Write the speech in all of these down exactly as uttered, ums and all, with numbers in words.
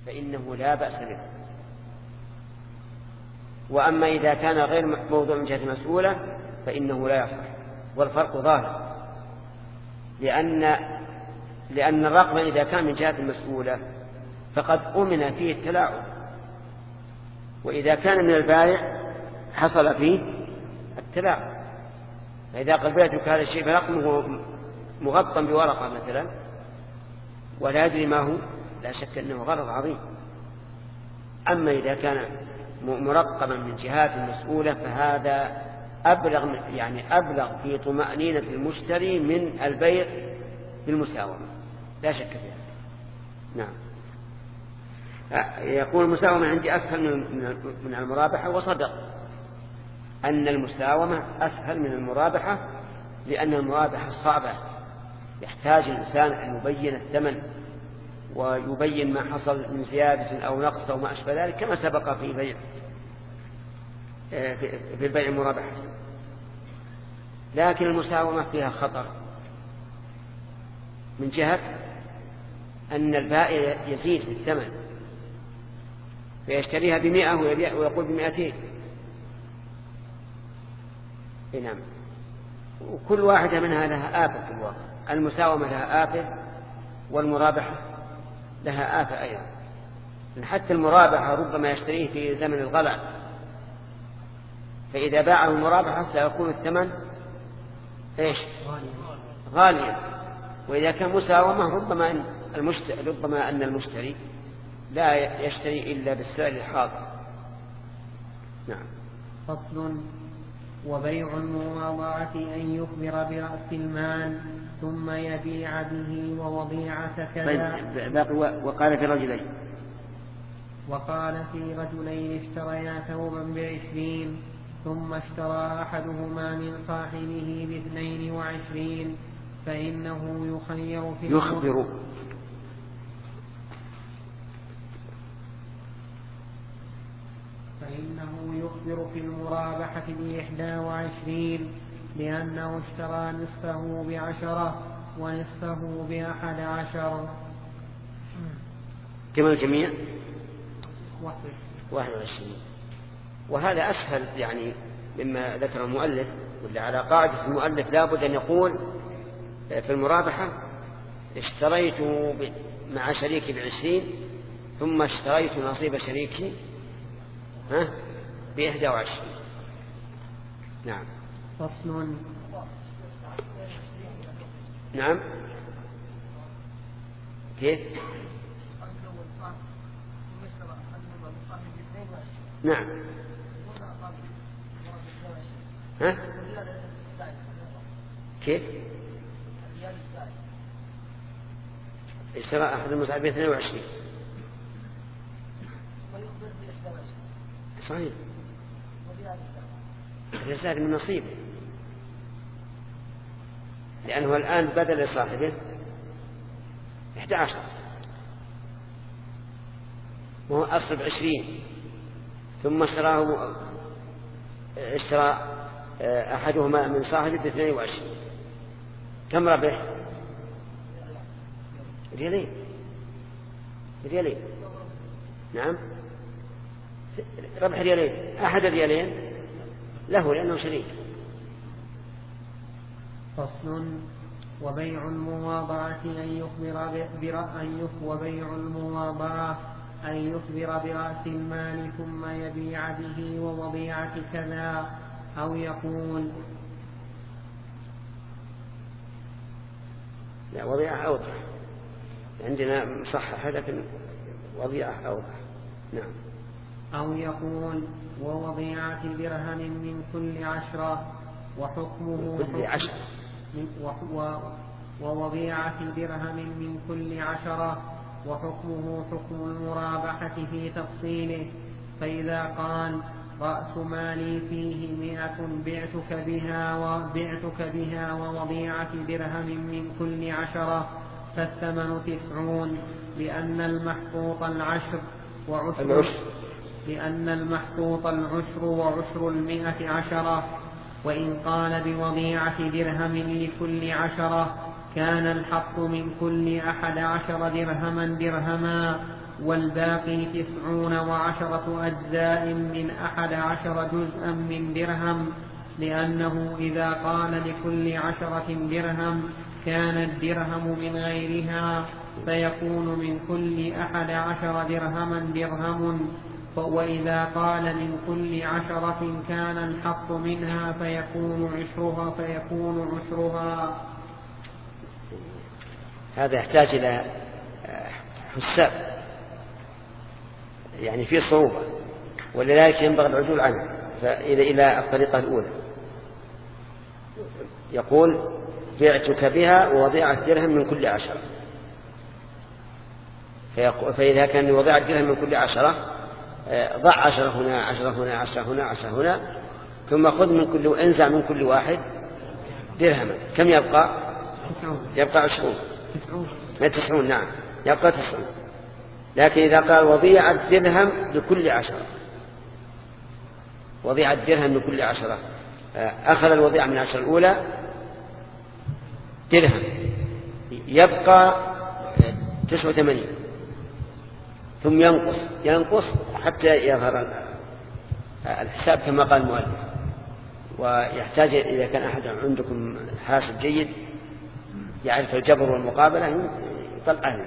فإنه لا بأس به. وأما إذا كان غير موضوع من جهة مسؤولة فإنه لا يصح. والفرق ظاهر، لأن لأن الرقم إذا كان من جهة مسؤولة فقد أمن فيه التلاعب، وإذا كان من البائع حصل فيه التلاعب. فإذا قبلتك هذا الشيء فرقمه مغطى بورقة مثلا ولا يدري ما هو، لا شك أنه غلط عظيم. أما إذا كان مرقما من جهات مسؤولة فهذا أبلغ، يعني أبلغ في طمأنينة المشتري من البيع بالمساومة، لا شك فيها. نعم. يقول المساومة عندي أسهل من المرابحة، وصدق أن المساومة أسهل من المرابحة، لأن المرابحة صعبة، يحتاج الإنسان أن يبين الثمن ويبين ما حصل من زيادة أو نقص أو ما أشبه ذلك، كما سبق في بيع في البيع المرابحة. لكن المساومة فيها خطر من جهة أن البائع يزيد في الثمن، فيشتريها بمئة ويقول بمئتين. نعم. وكل واحدة منها لها آفة في الواقع. المساومة لها آفة والمرابحة لها آفة أيضا. حتى المرابحة ربما يشتريه في زمن الغلاء، فإذا باعه المرابحة سيكون الثمن إيش؟ غاليا. وإذا كان مساومة ربما أن المشتري, ربما أن المشتري لا يشتري إلا بالسعر الحاضر. نعم. فصل. وبيع المواضعة أن يخبر برأس المال ثم يبيع به ووضيعة كذا. وقال في رجلين وقال في رجلين اشتريا ثوبا بعشرين ثم اشترى أحدهما من صاحبه باثنين وعشرين فإنه يخير في يخبر فإنه يخبر في المرابحة بإحدى وعشرين، لأنه اشترى نصفه بعشرة ونصفه بأحد عشر. كم الجميع؟ واحد وعشرين. وهذا أسهل يعني مما ذكر المؤلف، واللي على قاعدة المؤلف لابد أن يقول في المرابحة اشتريت مع شريكي بعشرين ثم اشتريت نصيب شريكي ها بإحدى وعشرين. نعم. فصل. نعم. كيف؟ نعم. ها؟ كيف؟ اشترى أحد المساعدين اثنين وعشرين. صحيح. الزاد من نصيبه، لأنه الآن بدل لصاحبه إحدى عشر، وهو أصل عشرين، ثم اشتراه اشترى أحدهما من صاحبه باثنين وعشرين. كم ربح؟ ريالين. ريالين. نعم. ربح ريالين. أحد ريالين له لأنه شريك. فصل. وبيع المواضعة أن يخبر برأي وبيع المواضعة أن يخبر برأس المال ثم يبيع به ووضيعة كذا، أو يقول لا وضيعة أوضح، عندنا مصححة لكن وضيعة أوضح. نعم. أو يقول ووضيعة درهم من كل عشرة وحكمه من كل عشرة ووضيعة درهم من كل عشرة وحكمه حكم المرابحة في تفصيله. فإذا قال رأس مالي فيه مئة بعتك بها وبعتك بها ووضيعة درهم من كل عشرة فالثمن تسعون، لأن المحقوق العشر وعشر لأن المحقوق العشر وعشر المئة عشرة. وإن قال بوضيعة درهم لكل عشرة كان الحق من كل أحد عشر درهما درهما، والباقي تسعون وعشرة أجزاء من أحد عشر جزءا من درهم، لأنه إذا قال لكل عشرة درهم كان الدرهم من غيرها، فيكون من كل أحد عشر درهما درهم، وإذا قال من كل عشرة كان الحق منها فيكون عشرها فيكون عشرها. هذا يحتاج إلى حساب، يعني في صعوبة، ولذلك ينبغي العدول عنه فإلى إلى الطريقة الأولى. يقول بعتك بها ووضيعة درهم من كل عشرة، فإذا كان وضيعة درهم من كل عشرة ضع عشرة هنا عشرة هنا عشرة هنا عشرة هنا، ثم خذ من كل انزع من كل واحد درهما. كم يبقى؟ يبقى عشرون. تسعون. نعم يبقى تسعون. لكن إذا قال وضيعة درهم لكل عشرة، وضيعة درهم لكل عشرة، أخذ الوضيعة من العشرة الأولى درهم، يبقى تسعة وثمانين، ثم ينقص ينقص حتى يظهر الحساب كما قال المؤلف. ويحتاج إذا كان أحد عندكم حاسب جيد يعرف الجبر والمقابلة يطلع عنه،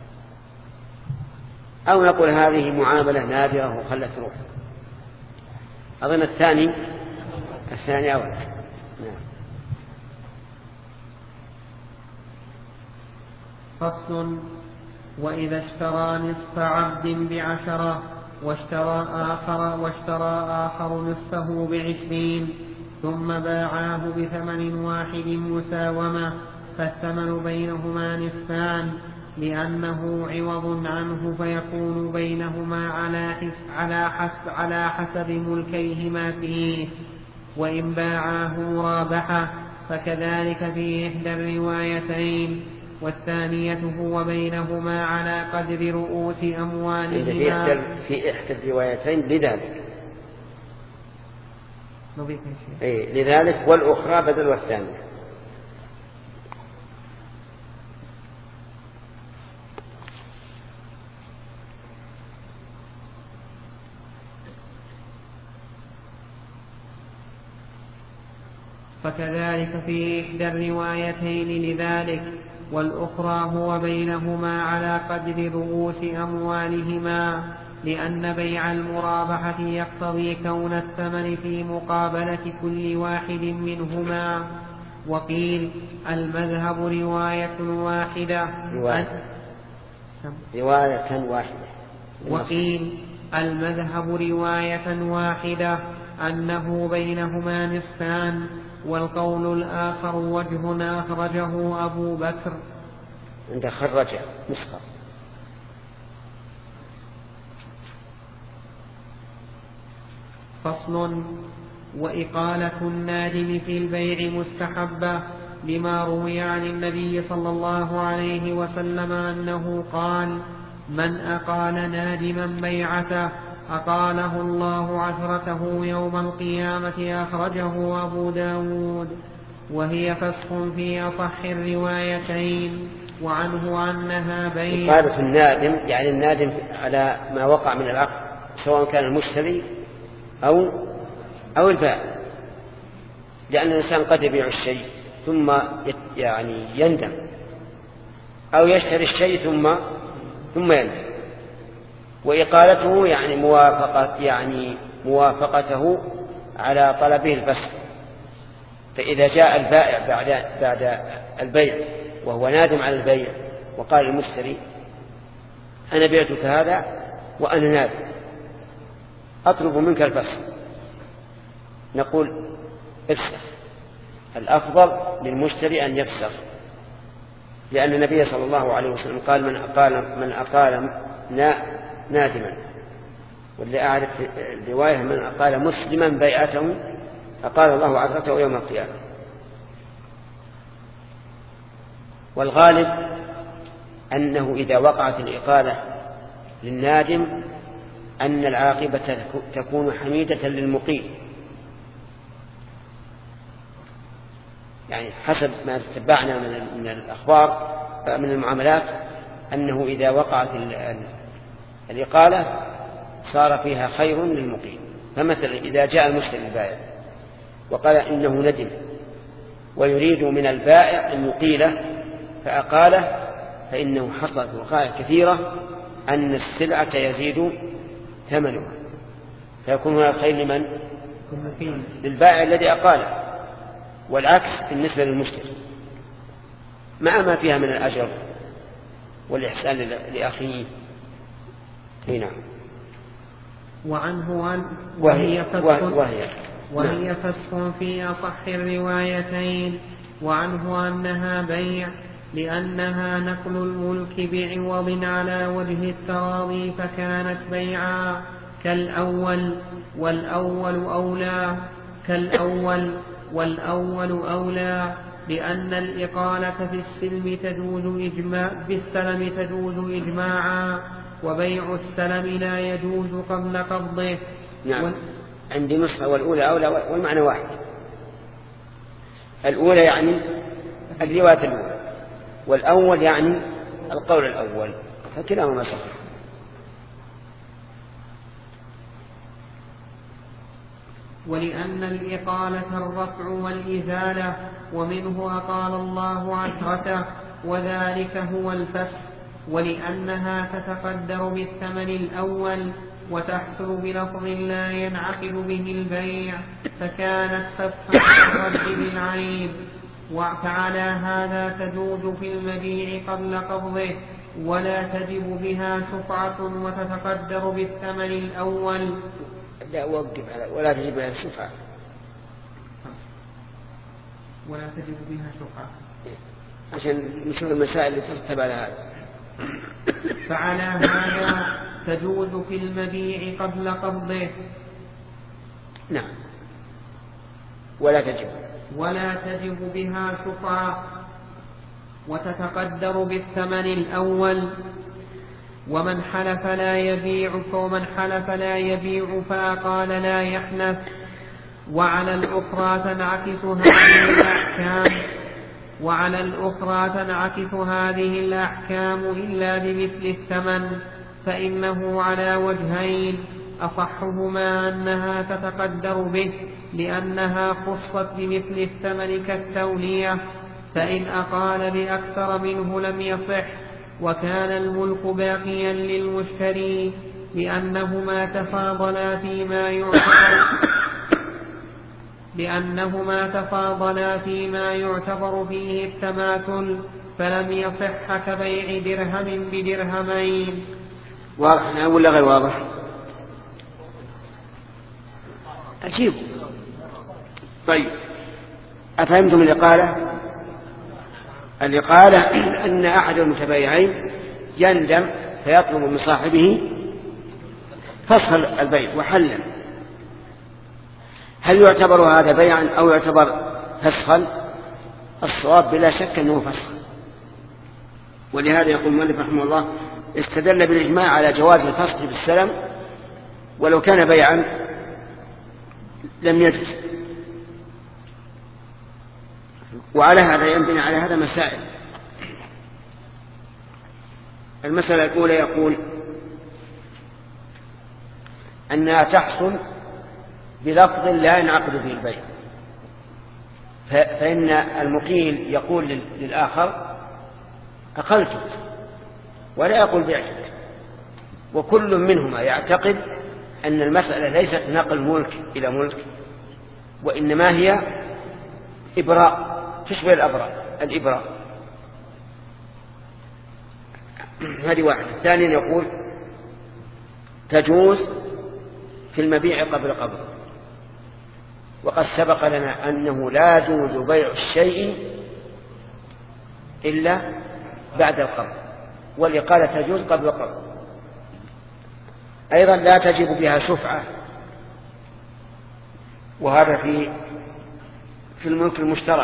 أو نقول هذه معاملة نادرة وخلت روح. أظن الثاني الثاني أول. نعم. فصل. وإذا اشترى نصف عبد بعشرة واشترى آخر, واشترى آخر نصفه بعشرين ثم باعاه بثمن واحد مساومة، فالثمن بينهما نصفان لأنه عوض عنه، فيكون بينهما على حسب, على حسب, على حسب ملكيهما فيه. وإن باعاه رابحه فكذلك في إحدى الروايتين، والثانية هو بينهما على قدر رؤوس أموالهما. في إحدى الروايتين لذلك إيه لذلك والأخرى بدل والثانية. فكذلك في إحدى الروايتين لذلك، والأخرى هو بينهما على قدر رؤوس أموالهما، لأن بيع المرابحة يقتضي كون الثمن في مقابلة كل واحد منهما. وقيل المذهب رواية واحدة رواية, رواية واحدة وقيل المذهب رواية واحدة أنه بينهما نصفان. والقول الآخر وجه أخرجه أبو بكر عند خرج نسخة. فصل. وإقالة النادم في البيع مستحبة، لما روي عن النبي صلى الله عليه وسلم أنه قال: من أقال نادما بيعته أقاله الله عثرته يوم القيامة. أخرجه أبو داود، وهي فسخ في أصح الروايتين، وعنه أنها بيع. إقالة النادم يعني النادم على ما وقع من العقد، سواء كان المشتري أو أو البائع، لأن الإنسان قد يبيع الشيء ثم يعني يندم، أو يشتري الشيء ثم ثم يندم. وإقالته يعني موافقة يعني موافقته على طلبه الفسخ. فإذا جاء البائع بعد بعد البيع وهو نادم على البيع وقال المشتري: أنا بعتك هذا وأنا نادم، أطلب منك الفسخ، نقول افسخ. الأفضل للمشتري أن يفسخ، لأن النبي صلى الله عليه وسلم قال: من أقال من أقال نادما. واللي أعرف الرواية: من أقال مسلما بيعته أقال الله عثرته يوم القيامة. والغالب أنه إذا وقعت الإقالة للنادم أن العاقبة تكون حميدة للمقيم، يعني حسب ما تتبعنا من الأخبار من المعاملات أنه إذا وقعت الإقالة صار فيها خير للمقيم. فمثلا إذا جاء المشتري البائع وقال إنه ندم ويريد من البائع أن يقيله فأقاله، فإنه حصلت وقائع كثيرة أن السلعة يزيد ثمنها، فيكون هذا خير لمن؟ للبائع الذي أقاله، والعكس بالنسبة للمشتري مع ما فيها من الأجر والإحسان لأخيه. هنا وعنه أن وهي فسخ وهي, وهي فسخ في أصح الروايتين. وعنه أنها بيع لأنها نقل الملك بعوض على وجه التراضي فكانت بيعا كالأول والأول أولى كالأول والأول أولى لأن الإقالة في السلم تجوز إجماع بالسلم تجوز إجماعا، وبيع السلم لا يجوز قبل قبضه. نعم. و... عندي نسخة والأولى أولى والمعنى واحد. الأولى يعني الرواية الأولى، والأول يعني القول الأول، فكلاهما صح. ولأن الإقالة الرفع والإزالة، ومنه أقال الله عشرته وذلك هو الفسخ. ولأنها تتقدر بالثمن الأول وتحصل بلفظ لا ينعقد به البيع فكانت فسخا كالرد بالعيب. فعلى هذا تجوز في المبيع قبل قبضه ولا تجب بها شفعة وتتقدر بالثمن الأول. لا أوقف على ولا تجب بها شفعة ولا تجب بها شفعة عشان نشوف المسائل اللي ترتب على هذا. فعلى هذا تجوز في المبيع قبل قبضه. نعم. ولا تجب ولا تجب بها شفعة وتتقدر بالثمن الأول. ومن حلف لا يبيع فمن حلف لا يبيع فقال لا يحنث. وعلى الأخرى تنعكس هذه الأحكام وعلى الأخرى تنعكس هذه الأحكام إلا بمثل الثمن، فإنه على وجهين: أصحهما أنها تتقدر به لأنها خصت بمثل الثمن كالتولية، فإن أقال بأكثر منه لم يصح وكان الملك باقيا للمشتري لأنهما تفاضلا فيما يعتبر لأنهما تفاضلا فيما يعتبر فيه التماثل، فلم يصح كبيع درهم بدرهمين. واضح ولا غير واضح؟ أجيب. طيب، أفهمتم الإقالة؟ الإقالة أن أحد المتبايعين يندم فيطلب من صاحبه فسخ البيع وحلا. هل يعتبر هذا بيعا أو يعتبر فسخا؟ الصواب بلا شك أنه فسخ. ولهذا يقول المؤلف رحمه الله: استدل بالإجماع على جواز الفسخ بالسلم ولو كان بيعا لم يجوز. وعلى هذا ينبني على هذا مسائل. المسألة الأولى يقول أنها تحصل بلفظ لا ينعقد به البيع، فإن المقيل يقول للآخر أقلتك ولا يقول بعتك، وكل منهما يعتقد أن المسألة ليست نقل ملك إلى ملك، وإنما هي إبراء تشبه الأبراء الإبراء. هذه واحدة. ثانيا يقول تجوز في المبيع قبل قبض، وقد سبق لنا أنه لا يجوز بيع الشيء إلا بعد القبض، والإقالة تجوز قبل القبض. أيضا لا تجب بها شفعة، وهذا في في الملك المشترك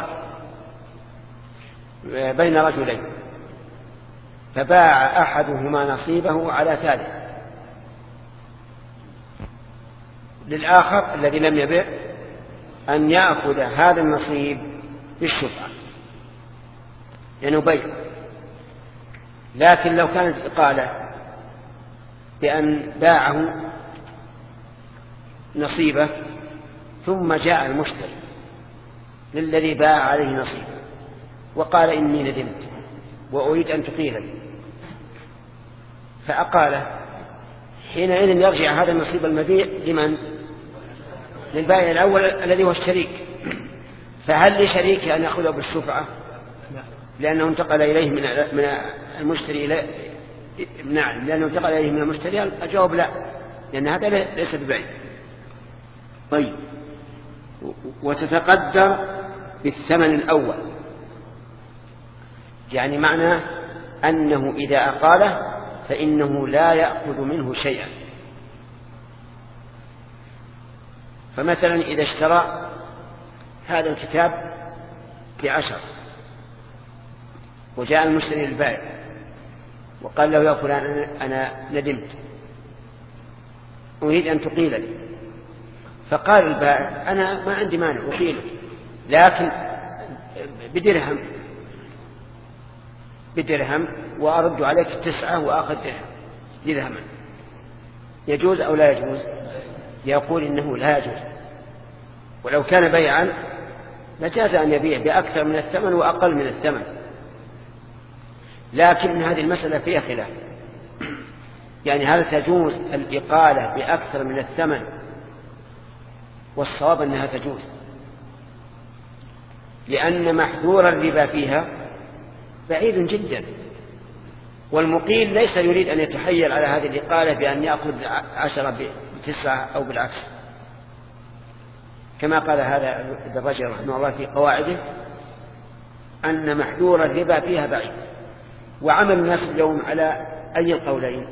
بين رجلين، فباع أحدهما نصيبه على ثالث للآخر الذي لم يبع أن يأخذ هذا النصيب بالشفعة لأنه بيع. لكن لو كانت إقالة بأن باعه نصيبه ثم جاء المشتري للذي باع عليه نصيبه وقال إني ندمت وأريد أن تقيلني، فأقاله، حينئذ يرجع هذا النصيب المبيع لمن؟ للبائع الأول الذي هو الشريك. فهل لشريكه أن يأخذه بالشفعة لأنه انتقل إليه من المشتري إلى نعم لأنه انتقل إليه من المشتري؟ الجواب لا، لأن هذا ليس ببيع. طيب، وتتقدر بالثمن الأول، يعني معنى أنه إذا أقاله فإنه لا يأخذ منه شيئا. فمثلا إذا اشترى هذا الكتاب بعشر وجاء المشتري للبائع وقال له يا فلان أنا ندمت أريد أن تقيلني، فقال البائع أنا ما عندي مانع أقيلك لكن بدرهم بدرهم وأرد عليك تسعة وآخذ درهم درهما، يجوز أو لا يجوز؟ يقول إنه لا يجوز، ولو كان بيعا لجاز أن يبيع بأكثر من الثمن وأقل من الثمن، لكن هذه المسألة فيها خلاف، يعني هل تجوز الإقالة بأكثر من الثمن؟ والصواب أنها تجوز، لأن محذور الربا فيها بعيد جدا، والمقيل ليس يريد أن يتحيل على هذه الإقالة بأن يأخذ عشرة بتسعة أو بالعكس، كما قال هذا الرجل رحمه الله في قواعده أن محذور الربا فيها بعيد. وعمل الناس اليوم على أي القولين؟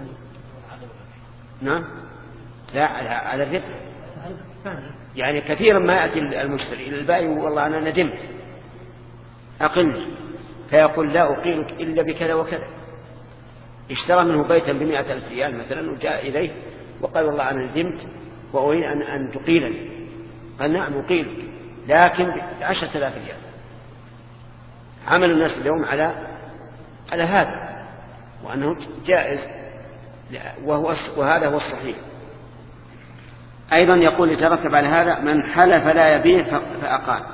نعم لا على الربا، يعني كثيرا ما يأتي المشتري إلى البائع والله أنا ندمت أقلني، فيقول لا أقيلك إلا بكذا وكذا. اشترى منه بيتا بمئة ألف ريال مثلا وجاء إليه وقال والله أنا ندمت وأريد أن, أن تقيلني، قال نعم أقيلك لكن بعشرة آلاف ريال. عمل الناس اليوم على على هذا وأنه جائز، وهو وهذا هو الصحيح. أيضا يقول يترتب على هذا من حلف لا يبيع فأقال،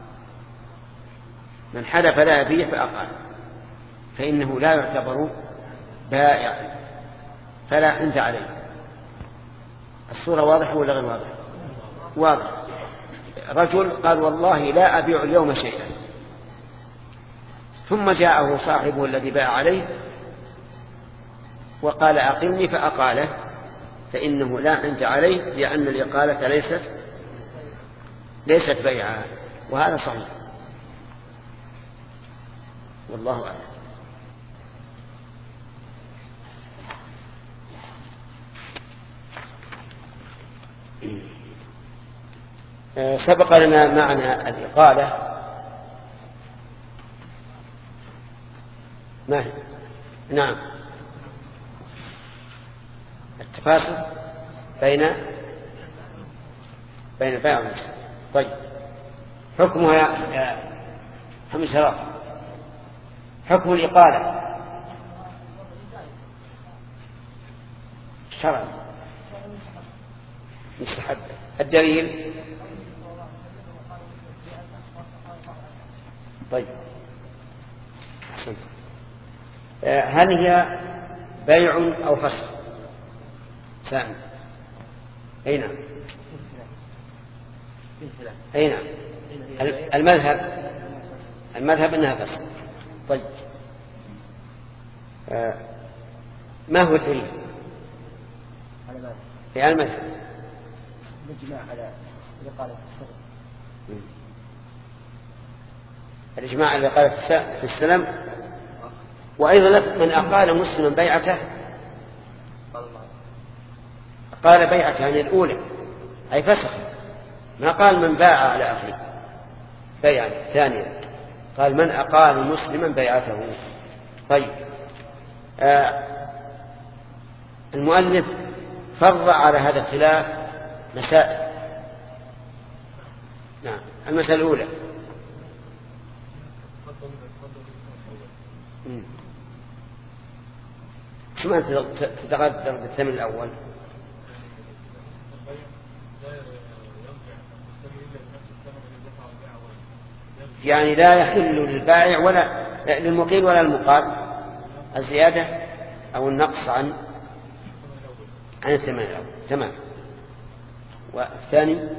من حلف لا يبيع فأقال فإنه لا يعتبر بائع فلا أنت عليه. الصورة واضحة ولا غير واضحة؟ واضح. رجل قال والله لا أبيع اليوم شيئا، ثم جاءه صاحبه الذي باع عليه وقال أقلني فأقاله، فإنه لا أنت عليه، لأن الإقالة ليست ليست بيعا، وهذا صحيح والله أعلم. سبق لنا معنى الإقالة ما هي؟ نعم التفاصل بين بين البائع والمشتري. طيب حكمها يا محمد شرف، حكم الإقالة شرعا مستحب. الدليل طيب أحسنت. هل هي بيع أو فسخ؟ سامي أي نعم أي نعم المذهب المذهب أنها فسخ. طيب آه ما هو الدليل؟ في المذهب الإجماع على الإقالة في السلم، الإجماع على الإقالة في السلم، وأيضا من أقال مسلما بيعته قال بيعته عن الأولى أي فسخ، ما قال من باع على أخيه بيعا ثانيا، قال من أقال مسلما بيعته. طيب آه المؤلف فرع على هذا الخلاف مسائل. نعم المسألة الأولى شو ما تتغذر بالثمن الأول؟ يعني لا يحل للبائع ولا للمقيل ولا المقال الزيادة أو النقص عن عن الثمن الأول. تمام. والثاني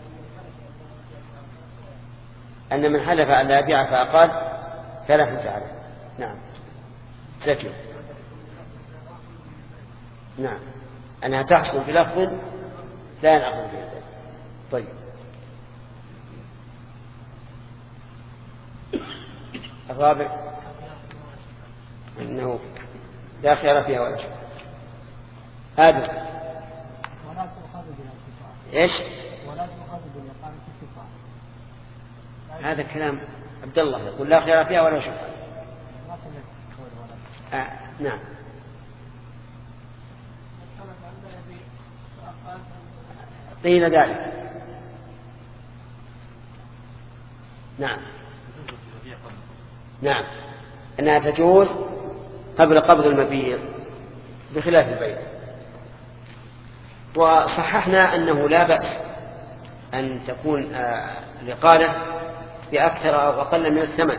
أن من حلف أن لا يبيع فأقال فلا حنث عليه. نعم. سكن. نعم. أنها تحصل بلفظ لا نأخذ به. طيب. الرابع أنه لا خيار فيها ولا شيء. هذا ولا تؤخذ بالانتصار. إيش؟ ولا تؤخذ بالإقامة الانتصار. هذا كلام عبد الله يقول لا خيار فيها ولا شيء. آه. نعم. قيل ذلك. نعم. نعم. أنها تجوز قبل قبض المبيع بخلاف البيع. وصححنا أنه لا بأس أن تكون الإقالة بأكثر أو أقل من الثمن،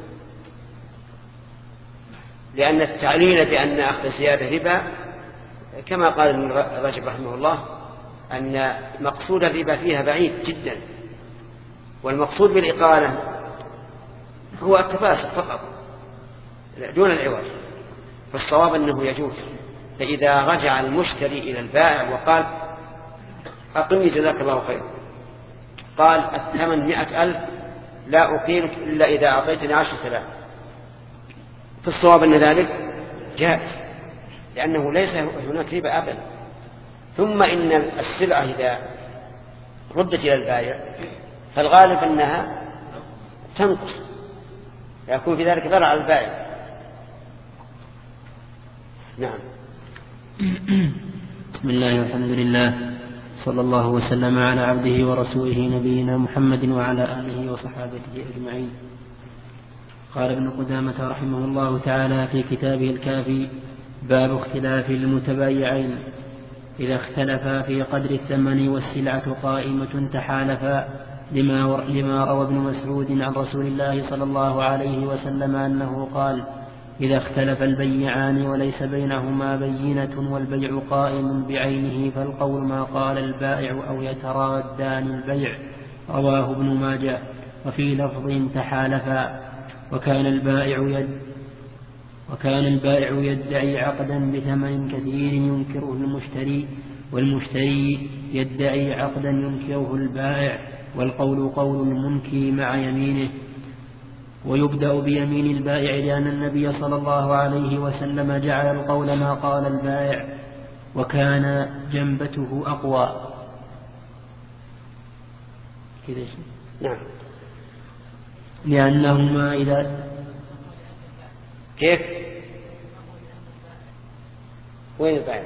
لأن التعليل بأن أخذ الزيادة ربا كما قال ابن رجب رحمه الله أن مقصود الربا فيها بعيد جدا، والمقصود بالإقالة هو التفاسد فقط دون العوض. فالصواب أنه يجوز. فإذا رجع المشتري إلى البائع وقال أقمني جزاك الله خير، قال الثمن مئة ألف لا أقيمك إلا إذا أعطيتني عشر آلاف، فالصواب أن ذلك جائز لأنه ليس هناك ربا أبدا. ثم إن السلعة إذا ردت إلى البائع فالغالب أنها تنقص، يكون في ذلك ضرر على البائع. نعم. بسم الله والحمد لله، صلى الله وسلم على عبده ورسوله نبينا محمد وعلى آله وصحابته أجمعين. قال ابن قدامة رحمه الله تعالى في كتابه الكافي: باب اختلاف المتبايعين إذا اختلفا في قدر الثمن والسلعة قائمة تحالفا، لما, لما روى ابن مسعود عن رسول الله صلى الله عليه وسلم أنه قال: إذا اختلف البيعان وليس بينهما بينة والبيع قائم بعينه فالقول ما قال البائع أو يترادان البيع. رواه ابن ماجه. وفي لفظ تحالفا. وكان البائع يد وكان البائع يدعي عقدا بثمن كثير ينكره المشتري، والمشتري يدعي عقدا ينكره البائع، والقول قول المنكي مع يمينه. ويبدأ بيمين البائع لأن النبي صلى الله عليه وسلم جعل القول ما قال البائع، وكان جنبته أقوى. كذا نعم. لأنهما إذا كيف؟ وين البائع؟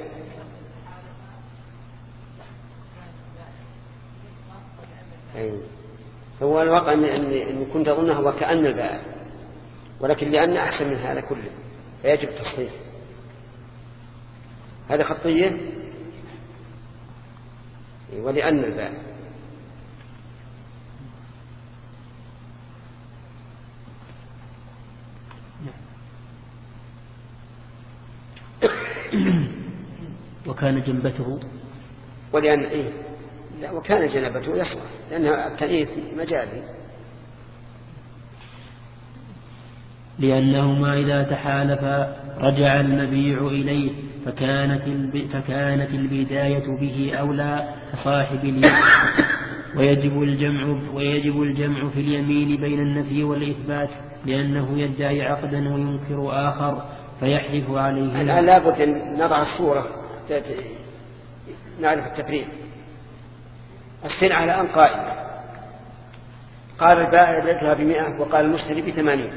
أي. هو الواقع أن أن كنت أظنه وكأن البائع، ولكن لأن أحسن من هذا كله فيجب التصحيح. هذا خطية ولأن البائع. وكان جنبته ولأن إيه؟ لا، وكان جنبته يصلح لأن التأنيث مجازي. لأنهما إذا تحالفا رجع المبيع إليه فكانت فكانت البداية به أولى كصاحب اليد. ويجب الجمع ويجب الجمع في اليمين بين النفي والإثبات، لأنه يدعي عقدا وينكر آخر فيحلف عليه. الآن لابد أن نضع الصورة نعرف التفريق. السلعة الآن قائمة، قال البائع بعتها بمئة وقال المشتري بثمانين،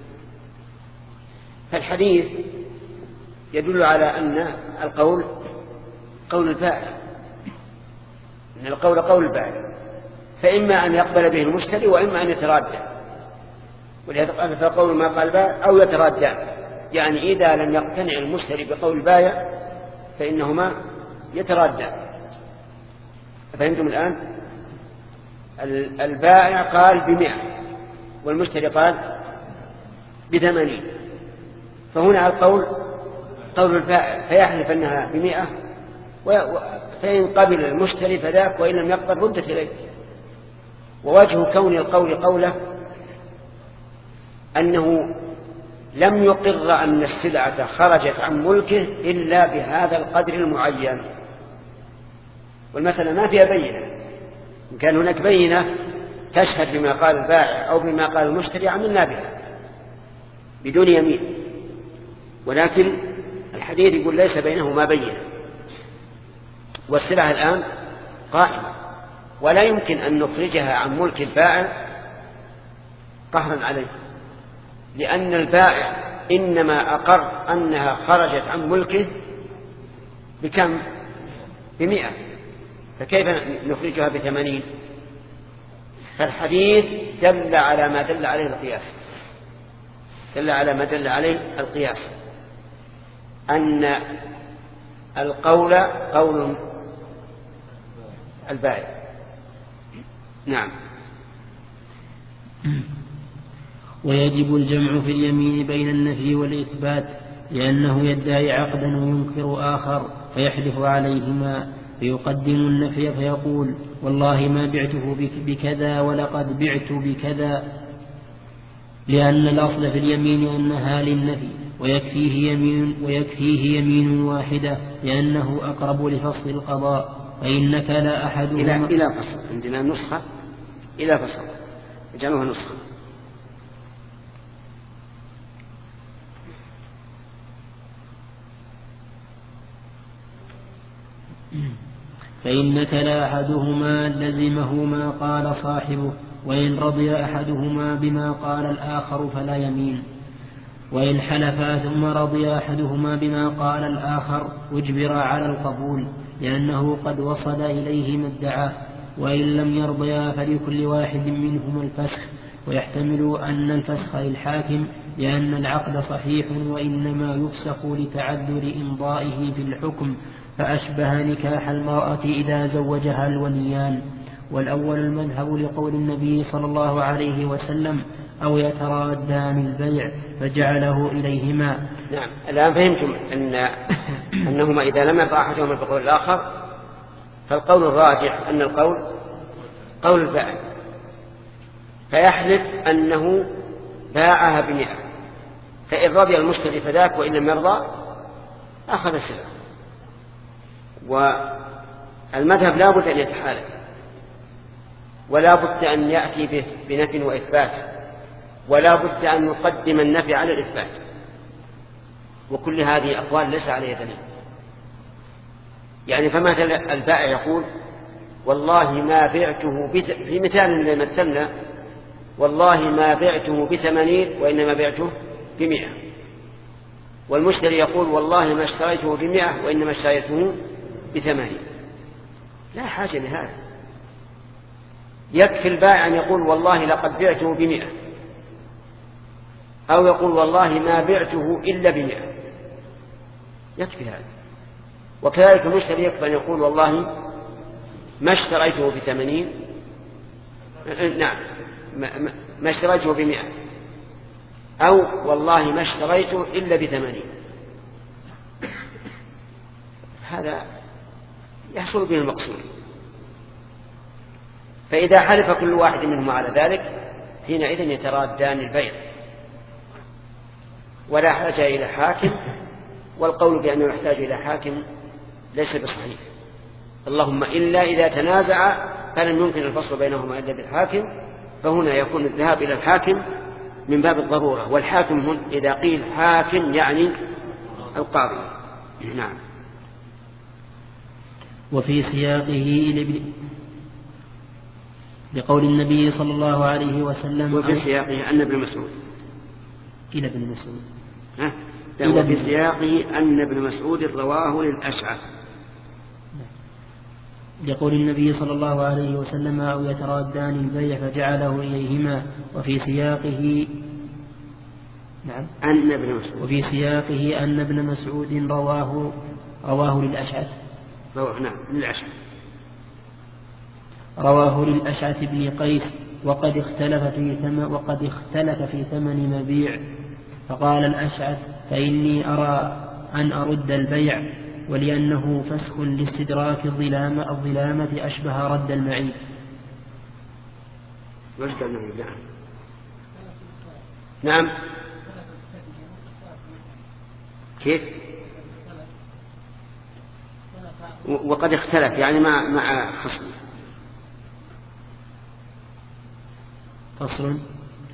فالحديث يدل على أن القول قول البائع، أن القول قول البائع، فإما أن يقبل به المشتري وإما أن يترادى، ولهذا قال فالقول ما قال البائع أو يترادى. يعني إذا لم يقتنع المشتري بقول البائع فإنهما يترادان. فهمتم الآن؟ البائع قال بمئة والمشتري قال بثمانين، فهنا القول قول البائع فيحلف أنها بمئة، فإن قبل المشتري فذاك، وإن لم يقبل ردت إليه. ووجه كون القول قوله أنه لم يقر أن السلعة خرجت عن ملكه إلا بهذا القدر المعين، والمسألة ما فيها بينة. إن كان هناك بينة تشهد بما قال البائع أو بما قال المشتري عملنا بها بدون يمين، ولكن الحديث يقول ليس بينهما بينة، والسلعة الآن قائمة ولا يمكن أن نخرجها عن ملك البائع قهرا عليه، لأن البائع إنما أقر أنها خرجت عن ملكه بكم؟ بمئة، فكيف نخرجها بثمانين؟ فالحديث دل على ما دل عليه القياس، دل على ما دل عليه القياس أن القول قول البائع. نعم. ويجب الجمع في اليمين بين النفي والإثبات، لأنه يدعي عقدا وينكر آخر فيحلف عليهما، فيقدم النفي فيقول والله ما بعته بكذا ولقد بعت بكذا، لأن الأصل في اليمين أنها للنفي، ويكفيه يمين, ويكفيه يمين واحدة لأنه أقرب لفصل القضاء. فإنك لا أحدهما إلى, إلى فصل. عندنا نسخة إلى فصل جمعها نسخة. فإنك لا أحدهما لزمه ما قال صاحبه، وإن رضي أحدهما بما قال الآخر فلا يمين، وإن حلفا ثم رضي أحدهما بما قال الآخر أجبر على القبول، لأنه قد وصل إليه ما ادعى، وإن لم يرضيا فلكل واحد منهما الفسخ. ويحتمل أن الفسخ للحاكم لأن العقد صحيح وإنما يفسخ لتعذر إمضائه في الحكم، فأشبه نكاح المرأة إذا زوجها الوليان. والأول المذهب لقول النبي صلى الله عليه وسلم أو يترادان البيع فجعله إليهما. نعم. الآن فهمتم أن أنهما إذا لم يقع أحدهما بقول الآخر فالقول الراجح أن القول قول البائع، فيحلف أنه باعها بمئة، فإن رضي المشتري فذاك، وإن لم يرضى أخذ السلعة. والمذهب لا بد أن يتحالف، ولا بد أن يأتي بنفي وإثبات، ولا بد أن يقدم النفي على الإثبات، وكل هذه أقوال ليس عليها دليل. يعني فمثلا البائع يقول والله ما بعته بت... في مثال اللي مثلنا والله ما بعته بثمانين وإنما بعته بمئة، والمشتري يقول والله ما اشتريته بمئة وإنما اشتريته بثمانين. لا حاجة لهذا، يكفي البائع أن يقول والله لقد بعته بمئة، أو يقول والله ما بعته إلا بمئة، يكفي هذا. وكذلك المشتري يكفي أن يقول والله ما اشتريته بثمانين، نعم ما اشتريته بمئة، أو والله ما اشتريته إلا بثمانين. هذا يحصل به المقصود. فإذا حلف كل واحد منهما على ذلك حينئذ يترادان البيع، ولا حاجة إلى حاكم، والقول بأنه يحتاج إلى حاكم ليس بصحيح، اللهم إلا إذا تنازع فلم يمكن الفصل بينهما إلا بالحاكم، فهنا يكون الذهاب إلى الحاكم من باب الضرورة، والحاكم هنا إذا قيل حاكم يعني القاضي. نعم. وفي سياقه لقول النبي صلى الله عليه وسلم وفي سياقه أن ابن مسعود إلى ابن مسعود ها؟ وفي سياقه أن ابن مسعود رواه للأشعث لقول النبي صلى الله عليه وسلم أو يترادان البيع فجعله إليهما. وفي سياقه نعم. أن ابن مسعود. وفي سياقه أن ابن مسعود رواه رواه للأشعث. نعم للأشعث. رواه للأشعث بن قيس وقد اختلف في ثمن وقد اختلف في ثمن مبيع، فقال الأشعث: فإني أرى أن أرد البيع، ولأنه فسخ لاستدراك الظلام الظلامة أشبه رد المعيب. رد المعيب. نعم. نعم. كيف؟ وقد اختلف يعني مع مع خصم. فصل.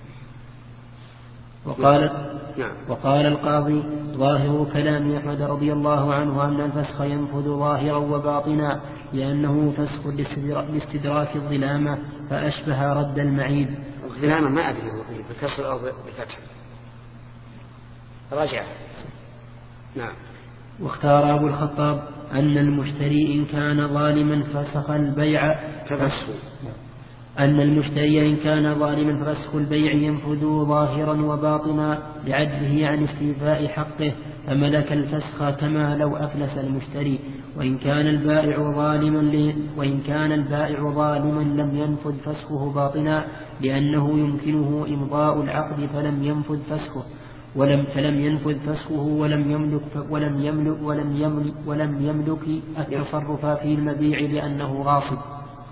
وقال نعم. وقال القاضي: ظاهر كلام أحمد رضي الله عنه أن الفسخ ينفذ ظاهرا وباطنا، لأنه فسخ لاستدراك الظلامة فأشبه رد المعيب. الظلامة ما أدري بكسر أو بفتح. رجع. نعم. واختار أبو الخطاب أن المشتري إن كان ظالما فسخ البيع ففسخ أن المشتري إن كان ظالما ففسخ البيع ينفذ ظاهرا وباطنا لعجزه عن استيفاء حقه، فملك الفسخ كما لو أفلس المشتري. وإن كان البائع ظالما وإن كان البائع ظالما لم ينفذ فسخه باطنا، لأنه يمكنه إمضاء العقد فلم ينفذ فسخه ولم فلم ينفذ فسخه ولم يملك ولم يملك ولم يملك ولم يملك التصرف في المبيع لأنه غاصب.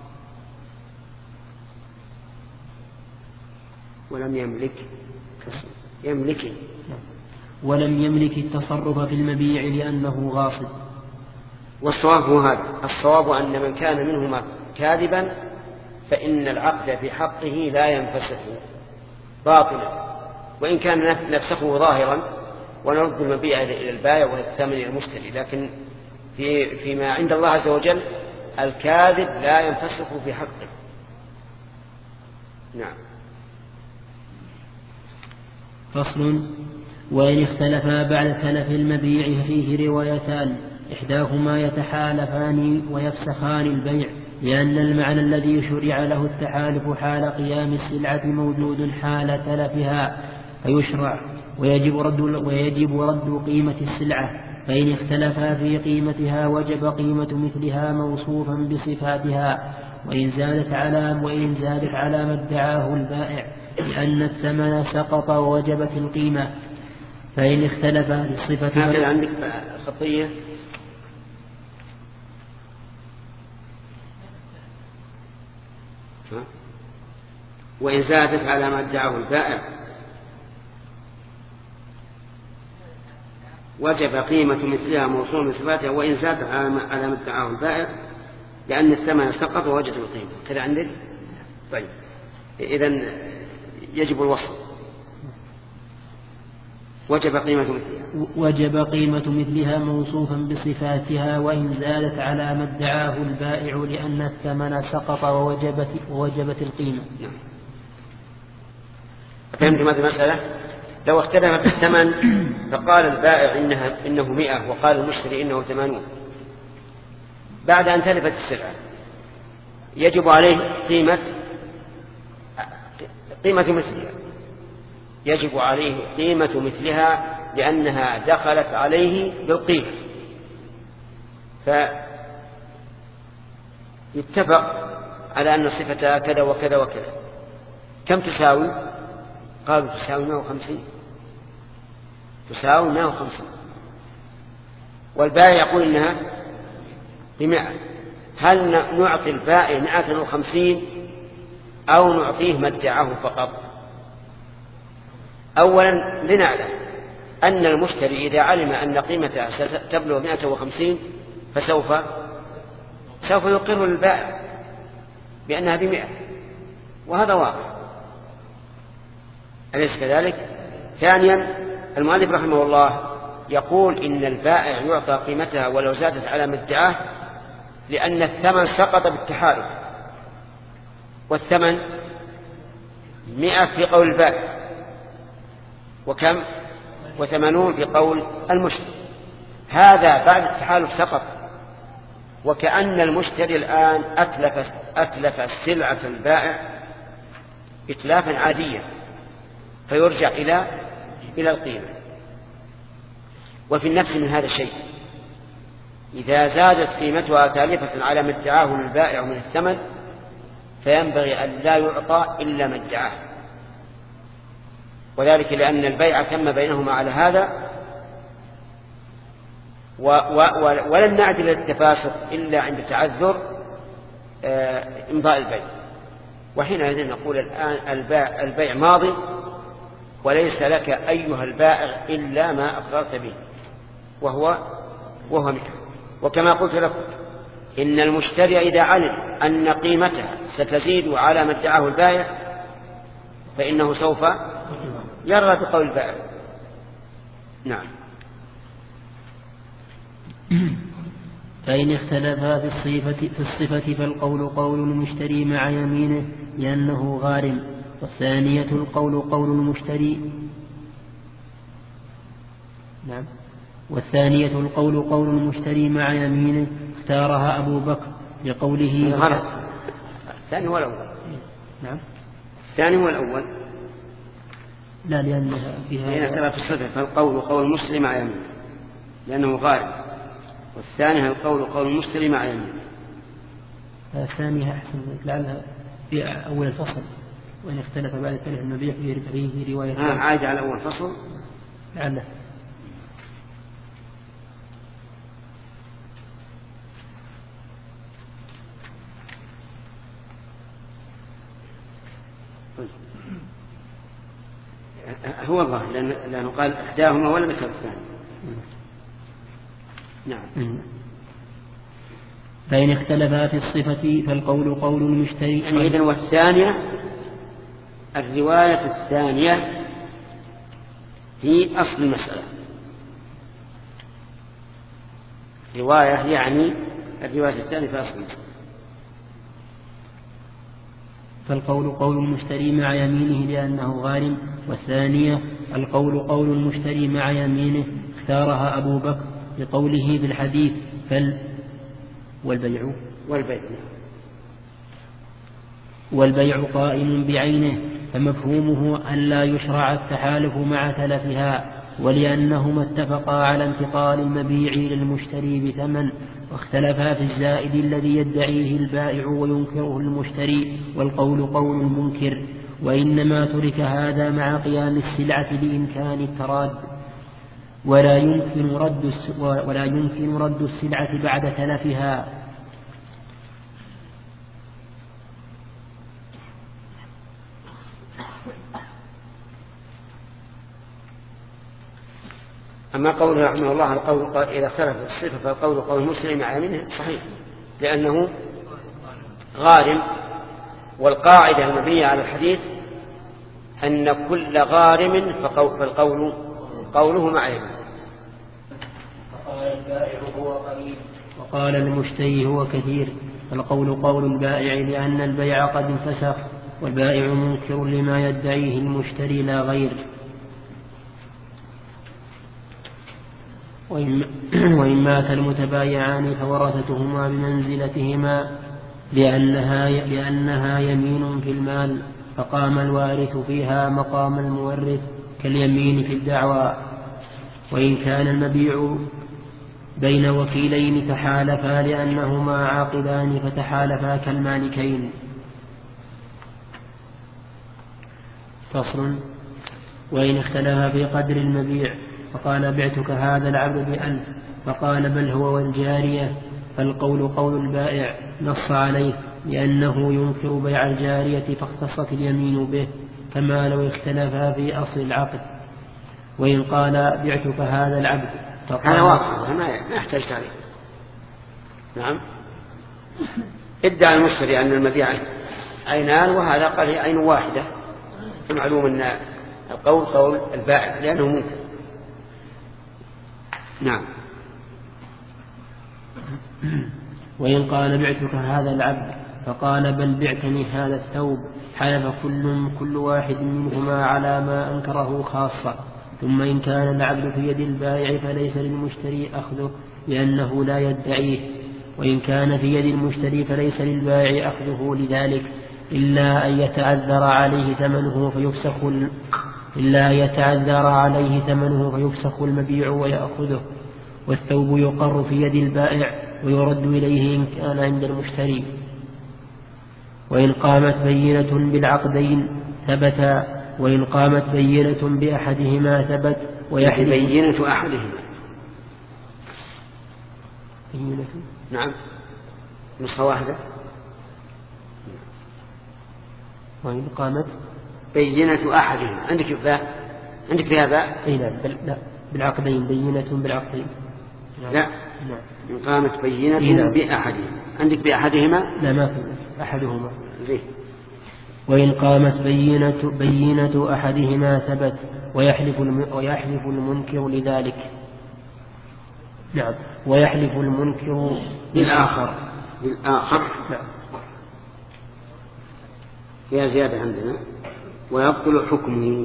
ولم يملك يملك ولم يملك التصرف في المبيع لأنه غاصب. والصواب هو هذا. الصواب أن من كان منهما كاذبا فإن العقد في حقه لا ينفسخ باطلا، وإن كان نفسخه ظاهرا ونرد المبيع إلى البائع والثمن إلى المشتري، لكن في فيما عند الله عز وجل الكاذب لا ينفسخ في حقه. نعم. فصل. وإن اختلفا بعد تلف المبيع فيه روايتان، إحداهما يتحالفان ويفسخان البيع، لأن المعنى الذي شرع له التحالف حال قيام السلعة موجود حال تلفها فيشرع، ويجب رد, ويجب رد قيمة السلعة. فإن اختلفا في قيمتها وجب قيمة مثلها موصوفا بصفاتها، وإن زادت على وإن زادت على ما ادعاه البائع لأن الثمن سقط ووجبت القيمة. فإن اختلف الصفة. هكذا عندك خطية. وإن زادت على ما ادعاه البائع وجب قيمة مثلها موصول بصفاتها، وإن زادت على ما ادعاه البائع لأن الثمن سقط ووجبت القيمة. كذا عندك. طيب إذن يجب الوصل. وجب قيمة مثلها وجب قيمة مثلها موصوفا بصفاتها، وإن زادت على ما ادعاه البائع لأن الثمن سقط ووجبت, ووجبت القيمة. نعم. فهمت ماذا المسألة؟ لو اختلف في الثمن فقال البائع إنها إنه مئة وقال المشتري إنه ثمانون، بعد أن تلفت السلعة يجب عليه قيمة قيمة مثلها يجب عليه قيمة مثلها لأنها دخلت عليه بالقيمة. فيتفق على أن صفتها كذا وكذا وكذا. كم تساوي؟ قالوا تساوي مئة وخمسين. تساوي مئة وخمسين والبائع يقول إنها بمئة. هل نعطي البائع مئة وخمسين أو نعطيه ما ادعاه فقط؟ أولا لنعلم أن المشتري إذا علم أن قيمتها ستبلغ مئة وخمسين فسوف سوف يقر البائع بأنها بمئة، وهذا واضح، أليس كذلك؟ ثانيا المؤلف رحمه الله يقول إن البائع يعطى قيمتها ولو زادت على ما ادعاه لأن الثمن سقط بالتحالف، والثمن مئة في قول البائع وكم وثمانون في قول المشتري. هذا بعد التحالف سقط، وكأن المشتري الآن أتلف, أتلف السلعة البائع إتلافا عاديا، فيرجع إلى إلى القيمة. وفي النفس من هذا الشيء إذا زادت قيمتها تالفة على ما ادعاه البائع من الثمن فينبغي أن لا يعطى إلا ما ادعاه، وذلك لأن البيع تم بينهما على هذا، و و ولن نعدل التفاسق إلا عند تعذر إمضاء البيع، وحينئذ نقول الآن البيع, البيع ماضي وليس لك أيها البائع إلا ما أقررت به وهو وهو مثل. وكما قلت لكم إن المشتري إذا علم أن قيمتها ستزيد على ما ادعاه البائع فإنه سوف يرضى بقول البائع. نعم. فإن اختلفا في الصفة, في الصفة فالقول قول المشتري مع يمينه لأنه غارم، والثانية القول قول المشتري نعم والثانية القول قول المشتري مع يمينه اختارها أبو بكر لقوله غلط. الثاني هو الأول. نعم الثاني هو الأول. لا لأنها فيها حين اختلف في الصفة فالقول قول المسلم مع يمينه لأنه غارم، والثاني القول قول المشتري مع يمينه. الثانية أحسن لعلها في أول الفصل، وإن اختلف بعد تلف المبيع في رواية آه عاد على أول فصل لعله. هو الله لأنه قال إحداهما ولا ذكر الثاني. نعم. فإن اختلفا في الصفة فالقول قول المشتري. يعني إذن والثانية الرواية الثانية في أصل المسألة. رواية يعني الرواية الثانية في أصل المسألة. فالقول قول المشتري مع يمينه لأنه غارم، والثانية القول قول المشتري مع يمينه اختارها أبو بكر لقوله بالحديث فل والبيع والبيع والبيع قائم بعينه، فمفهومه أن لا يشرع التحالف مع تلفها، ولأنهما اتفقا على انتقال المبيع للمشتري بثمن، واختلفا في الزائد الذي يدعيه البائع وينكره المشتري، والقول قول المنكر، وإنما ترك هذا مع قيام السلعة بإمكان التراد، ولا يمكن رد ولا يمكن رد السلعة بعد تلفها. أما قوله رحمه الله القول إذا اختلف الصفة فالقول قول المسلم مع يمينه صحيح، لأنه غارم، والقاعدة المبنية على الحديث أن كل غارم فالقول قوله مع يمينه. فقال البائع هو قليل وقال المشتري هو كثير، فالقول قول البائع لأن البيع قد انفسخ، والبائع منكر لما يدعيه المشتري لا غير. وإن مات المتبايعان فورثتهما بمنزلتهما لأنها, لأنها يمين في المال، فقام الوارث فيها مقام المورث كاليمين في الدعوى. وإن كان المبيع بين وكيلين تحالفا لأنهما عاقدان فتحالفا كالمالكين. فصل. وإن اختلف في قدر المبيع فقال بعتك هذا العبد بألف، فقال بل هو والجارية، فالقول قول البائع نص عليه لأنه ينكر بيع الجارية فاختصت اليمين به، كما لو اختلفا في أصل العقد. وإن قال بعتك هذا العبد هذا واقع ما يحتاج تعليق. نعم. ادعى المشتري أن المبيع عينان وهذا قال عين واحدة، فمعلوم أن القول قول البائع لأنه منكر. نعم. وإن قال بعتك هذا العبد فقال بل بعتني هذا الثوب، حلف كل, كل واحد منهما على ما أنكره خاصة. ثم إن كان العبد في يد البائع فليس للمشتري أخذه لأنه لا يدعيه، وإن كان في يد المشتري فليس للبائع أخذه لذلك، إلا أن يتعذر عليه ثمنه فيفسخ, إلا أن يتعذر عليه ثمنه فيفسخ المبيع ويأخذه، والثوب يقر في يد البائع ويرد إليه إن كان عند المشتري. وإن قامت بينة بالعقدين ثبتا، وإن قامت بينة بأحدهما ثبت ويحلف. بينة أحدهما بينة نعم نسخة واحدة. وإن قامت بينة أحدهما عندك باء عندك فيها باء؟ أي لا بل لا بالعقدين بينة بالعقدين. لا نعم. إن قامت بينة بأحدهما عندك بأحدهما؟ لا ما في أحدهما. زين. وإن قامت بينة بينة أحدهما ثبت ويحلف ويحلف المنكر لذلك. نعم. ويحلف المنكر للآخر للآخر. نعم. فيها زيادة عندنا ويبطل حكمه.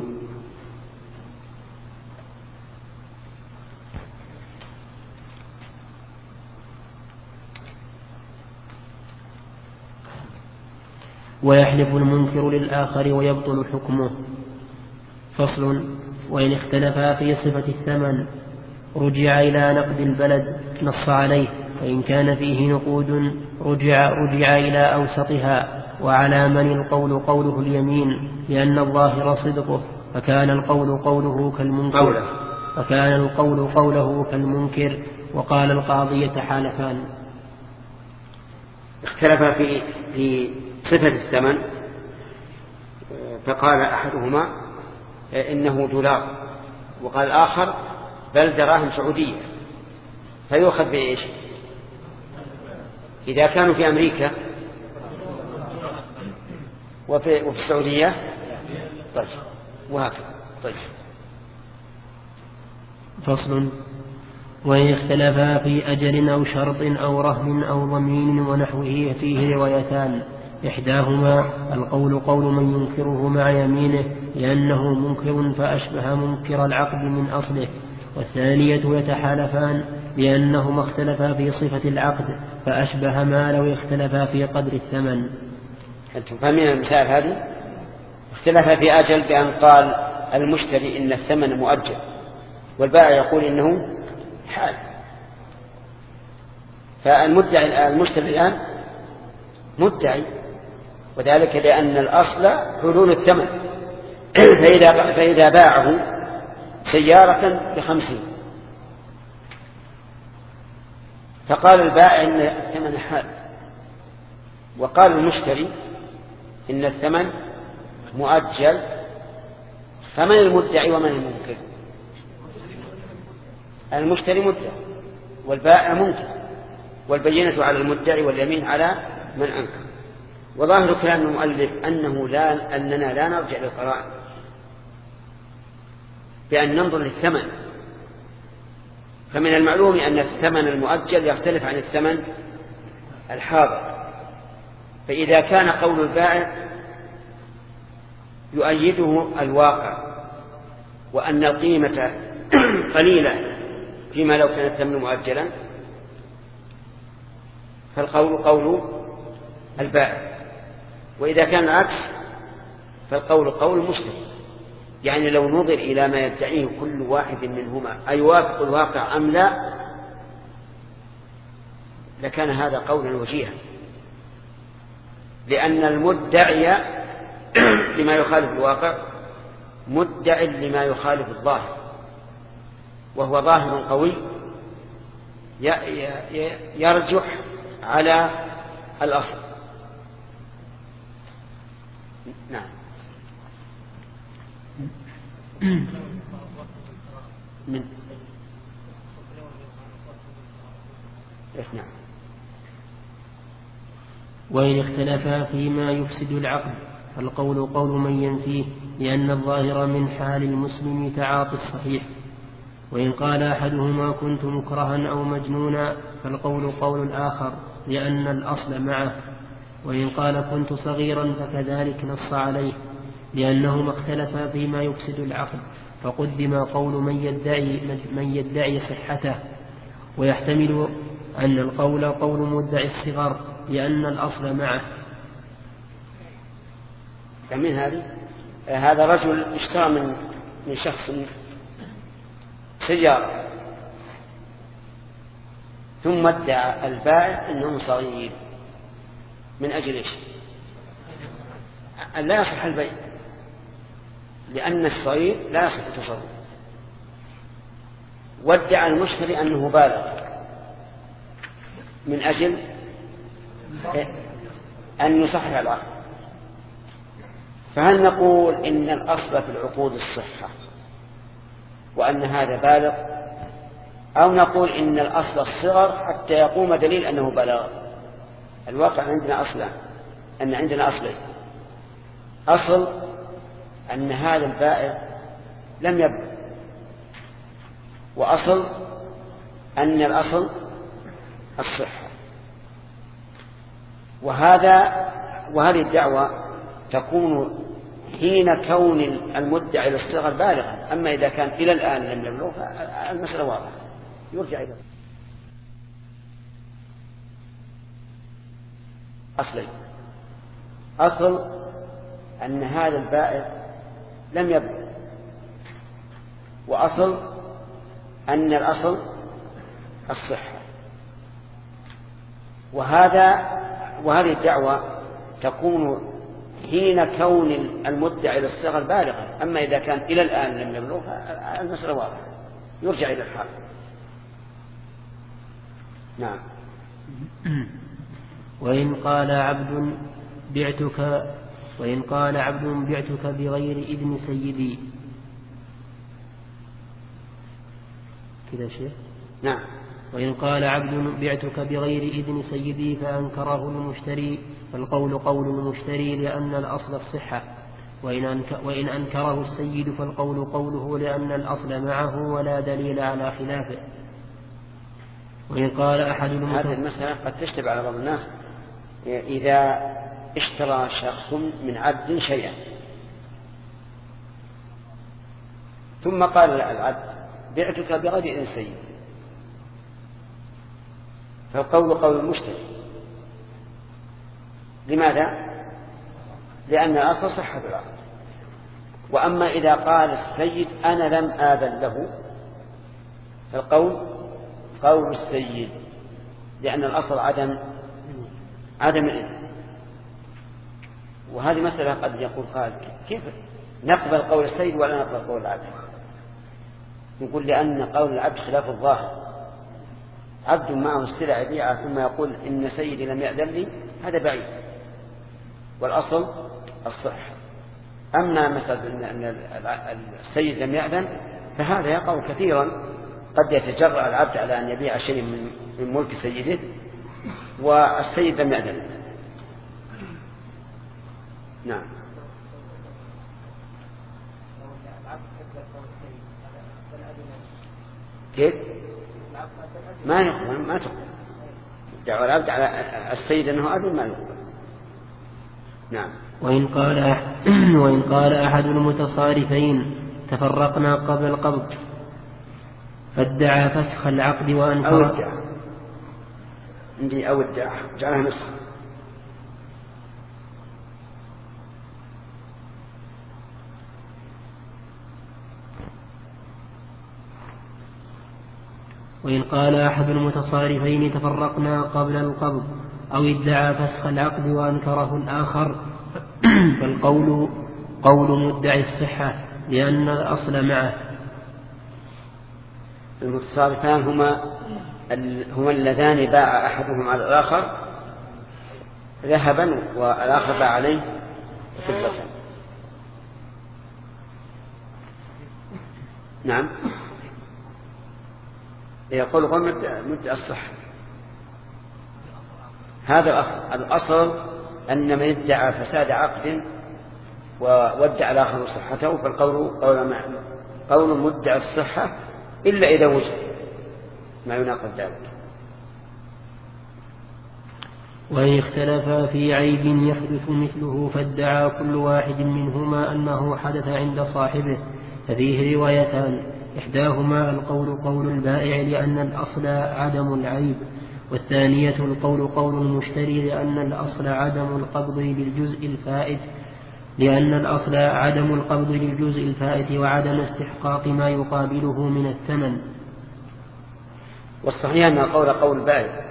ويحلف المنكر للآخر ويبطل حكمه. فصل. وإن اختلفا في صفة الثمن رجع إلى نقد البلد نص عليه، وإن كان فيه نقود رجع, رجع إلى أوسطها، وعلى من القول قوله اليمين لأن الظاهر صدقه، فكان القول قوله كالمنكر فكان القول قوله كالمنكر. وقال القاضي يتحالفان. اختلف في في صفة الثمن، فقال أحدهما إنه دولار، وقال الآخر بل دراهم سعودية، فيؤخذ بإيش؟ إذا كانوا في أمريكا وفي, وفي السعودية طيب وهكذا. طيب. فصل. وإن اختلفا في أجل أو شرط أو رهن أو ضمين ونحوه فيه روايتان، إحداهما القول قول من ينكره مع يمينه لأنه منكر فأشبه منكر العقد من أصله، والثانية يتحالفان لأنهما اختلفا في صفة العقد فأشبه ما لو اختلفا في قدر الثمن. أنتم فاهمين المسائل هذه؟ اختلفا في أجل بأن قال المشتري إن الثمن مؤجل، والبائع يقول إنه حال. فالمدعي المشتري الآن مدعي، وذلك لأن الأصل حلول الثمن. فإذا, فإذا باعه سيارة بخمسين فقال البائع إن الثمن حال، وقال المشتري إن الثمن مؤجل، فمن المدعي ومن المنكر؟ المشتري مدعي والبائع منكر، والبينة على المدعي واليمين على من أنكر. وظاهر كلام المؤلف أنه لا أننا لا نرجع للقرائن بأن ننظر للثمن، فمن المعلوم أن الثمن المؤجل يختلف عن الثمن الحاضر. فإذا كان قول البائع يؤيده الواقع وأن القيمة قليلة فيما لو كان الثمن مؤجلا، فالقول قول البائع. وإذا كان العكس فالقول قول المشتري. يعني لو نظر إلى ما يدعيه كل واحد منهما أيوافق الواقع أم لا لكان هذا قولا وجيها، لأن المدعي لما يخالف الواقع مدع لما يخالف الظاهر، وهو ظاهر قوي يرجح على الأصل. نعم. من نعم. وإن اختلفا فيما يفسد العقد فالقول قول من ينفيه لأن الظاهر من حال المسلم تعاطي الصحيح. وإن قال أحدهما كنت مكرها أو مجنونا فالقول قول الآخر لأن الأصل معه. وإن قال كنت صغيرا فكذلك نص عليه لأنهما اختلفا فيما يفسد العقد، فقدم قول من يدعي, من يدعي صحته. ويحتمل أن القول قول مدعي الصغر لأن الأصل معه. من هذه هذا رجل اشترى من من شخص سيارة ثم ادعى البائع أنه صغير من أجل إيش؟ لا يصح البيع، لأن الصغير لا يصح التصرف، وادعى المشتري أنه بالغ من أجل أن يصحح العقد. فهل نقول إن الأصل في العقود الصحة وأن هذا بالغ، أو نقول إن الأصل الصغر حتى يقوم دليل أنه بلغ؟ الواقع عندنا أصلا أن عندنا أصلين: أصل أن هذا البائع لم يبلغ، وأصل أن الأصل الصحة. وهذا وهذه الدعوة تكون حين كون المدعي للصغر بالغا، أما إذا كان إلى الآن لم يبلغ المسألة واضحة، يرجع إلى أصلين: أصل أن هذا البائع لم يبلغ، وأصل أن الأصل الصحة. وهذا وهذه الدعوة تكون حين كون المدعي للصغر بالغا، أما إذا كان إلى الآن لم يبلغ المسألة واضحة، يرجع إلى الحال. نعم. وإن قال عبد بعتك وإن قال عبد بعتك بغير إذن سيدي كذا شيء. نعم. وإن قال عبد بعتك بغير إذن سيدي فأنكره المشتري فالقول قول المشتري لأن الأصل الصحة، وإن, أنك وإن أنكره السيد فالقول قوله لأن الأصل معه ولا دليل على خلافه. وإن قال أحد هذه المسألة قد تشتبه على بعض الناس إذا اشترى شخص من عبد شيئا ثم قال العبد بعتك بغير إذن سيد، فالقول قول المشتري. لماذا؟ لأن الأصل صحة العقد. وأما إذا قال السيد أنا لم آذن له فالقول قول السيد، لأن الأصل عدم عدم الإذن. وهذه مسألة قد يقول قال كيف نقبل قول السيد ولا نقبل قول العبد؟ نقول لأن قول العبد خلاف الظاهر. عبد معه السلع يبيعها ثم يقول إن سيدي لم يأذن لي، هذا بعيد، والأصل الصحة. أما مسألة أن السيد لم يأذن فهذا يقع كثيرا، قد يتجرأ العبد على أن يبيع شيء من ملك سيده والسيد لم يأذن. نعم. كيف؟ ما يقبل، ما تقبل دعوى العبد على السيد أنه أذن، ما يقبل. نعم. وإن قال وإن قال أحد المتصارفين تفرقنا قبل القبض فادعى فسخ العقد وأنكر أو ادعى عندي أو ادعى جعلها نسخ. وإن قال أحد المتصارفين تفرقنا قبل القبض أو ادعى فسخ العقد وأنكره الآخر فالقول قول مدعي الصحة لأن الأصل معه. المتصارفان هما هما اللذان باع أحدهم على الآخر ذهبا والآخر باع عليه فضة. نعم. يقول قول مدعي الصحة، هذا الأصل. الأصل أن من ادعى فساد عقد وادعى الآخر صحته فالقول قول, قول مدعي الصحة إلا إذا وجد ما يناقض ذلك. وإن اختلفا في عيب يحدث مثله فادعى كل واحد منهما أنه حدث عند صاحبه ففيه روايتان: إحداهما القول قول البائع لأن الأصل عدم العيب، والثانية القول قول المشتري لأن الأصل عدم القبض بالجزء الفائت لأن الأصل عدم القبض للجزء الفائت وعدم استحقاق ما يقابله من الثمن. والصحيح أن القول قول بائع،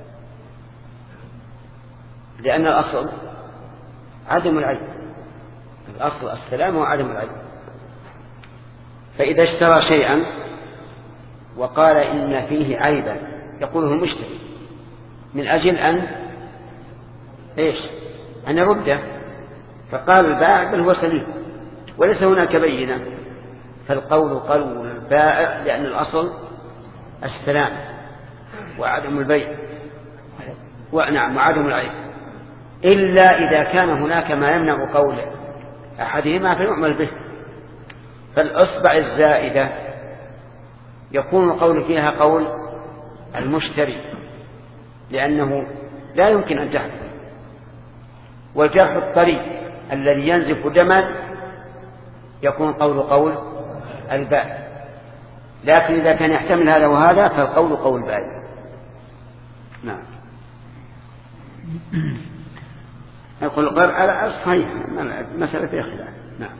لأن الأصل عدم العيب، الأصل السلام وعدم العيب. فإذا اشترى شيئا وقال إن فيه عيبا يقوله المشتري من أجل أن إيش أن يرده، فقال البائع بل هو سليم وليس هناك بينة، فالقول قول البائع لأن الأصل السلام وعدم البيع ونعم وعدم العيب، إلا إذا كان هناك ما يمنع قول أحدهما فيعمل به. فالأصبع الزائدة يكون القول فيها قول المشتري لأنه لا يمكن أن تحدث، والجرح الطري الذي ينزف دما يكون قول قول البائع. لكن إذا كان يحتمل هذا وهذا فالقول قول البائع. نعم. يقول غير على الصحيح مسألة فيها خلاف. نعم.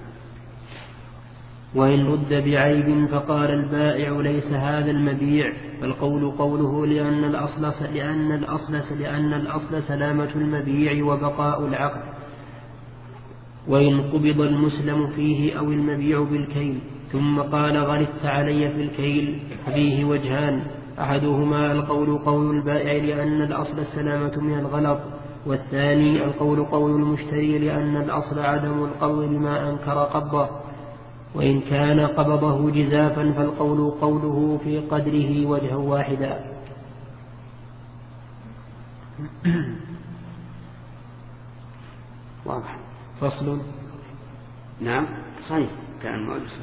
وإن رد بعيب فقال البائع ليس هذا المبيع، فالقول قوله لأن الأصل لأن الأصل لأن الأصل سلامة المبيع وبقاء العقد. وإن قبض المسلم فيه أو المبيع بالكيل ثم قال غلطت علي في الكيل فيه وجهان، أحدهما القول قول البائع لأن الأصل السلامة من الغلط، والثاني القول قول المشتري لأن الأصل عدم القبض لما أنكر قبضه. وإن كان قبضه جزافا فالقول قوله في قدره وجها واحدا. واضح. فصل. نعم صحيح كان معجز.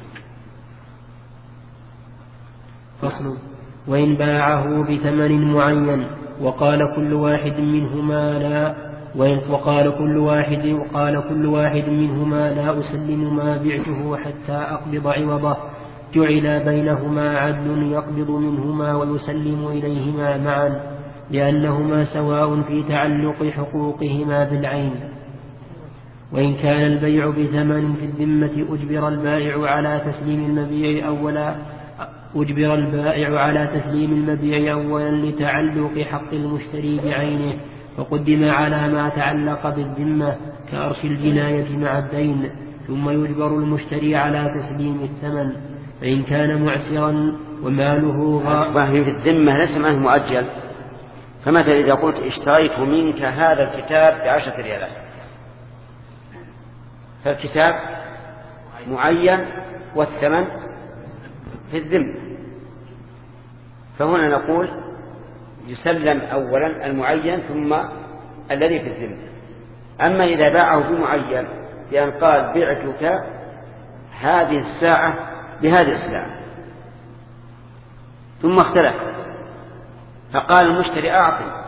فصل. وإن باعه بثمن معين وقال كل واحد منهما لا وقال كل واحد وقال كل واحد منهما لا أسلم ما بعته حتى أقبض عوضه، جعل بينهما عدل يقبض منهما ويسلم إليهما معا، لأنهما سواء في تعلق حقوقهما بالعين. وإن كان البيع بثمن في الذمة أجبر البائع على تسليم المبيع أولا أجبر البائع على تسليم المبيع أولا لتعلق حق المشتري بعينه، فقدم على ما تعلق بالذمة كأرش الجناية مع الدين، ثم يجبر المشتري على تسليم الثمن. فإن كان معسرا وماله غائب في الذمة ليس معه مؤجل. فمثلا إذا قلت اشتريت منك هذا الكتاب بعشرة ريالات، فالكتاب معين والثمن في الذمة، فهنا نقول يسلم أولا المعين ثم الذي في الذمة. أما إذا باعه بمعين بأن قال بعتك هذه الساعة بهذه الساعة ثم اختلف فقال المشتري أعطي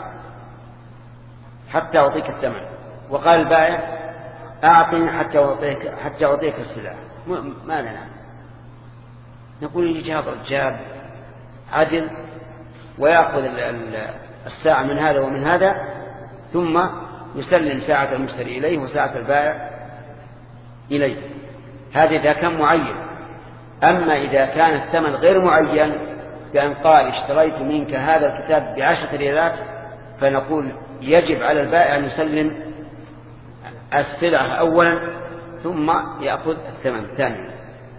حتى أعطيك الثمن، وقال البائع أعطني حتى أعطيك حتى أعطيك السلعة، ما لنا. نقول يجي هذا الرجال عدل ويأخذ الساعة من هذا ومن هذا ثم يسلم ساعة المشتري إليه وساعة البائع إليه. هذا إذا كان معين. أما إذا كان الثمن غير معين بأن قال اشتريت منك هذا الكتاب بعشرة ريالات، فنقول يجب على البائع أن يسلم السلعة أولا ثم يأخذ الثمن ثانيا.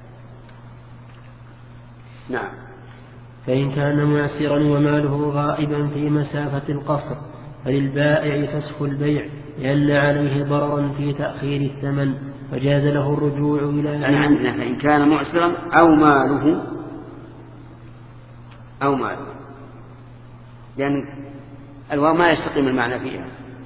نعم. فإن كان معسرا وماله غائبا في مسافة القصر فللبائع فسخ البيع، لأن عليه ضررا في تأخير الثمن، فجاز له الرجوع إلى عندنا. فإن كان معسرا أو ماله أو ماله، لأن الواو ما يستقيم المعنى فيها.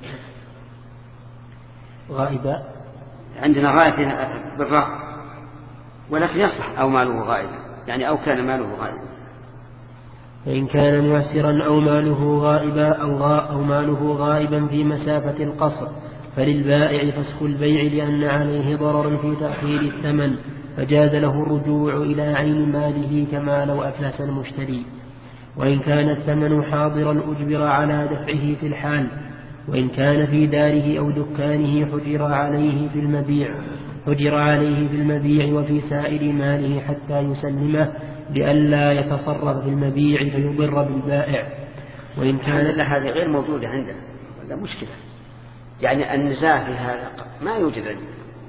غائبا عندنا غائب بالراء، ولكن يصح أو ماله غائبا، يعني أو كان ماله غائبا. فإن كان معسرا أو ماله غائبا أو, غا أو ماله غائبا في مسافة القصر فللبائع فسخ البيع، لأن عليه ضررا في تأخير الثمن، فجاز له الرجوع إلى عين ماله كما لو أفلس المشتري. وإن كان الثمن حاضرا أجبر على دفعه في الحال، وإن كان في داره أو دكانه حجر عليه في المبيع حجر عليه في المبيع وفي سائر ماله حتى يسلمه لئلا يتصرف في المبيع فيضر بالبائع. وإن كان هذه غير موجودة عندنا ولا مشكلة، يعني النزاع في هذا ما يوجد عندنا،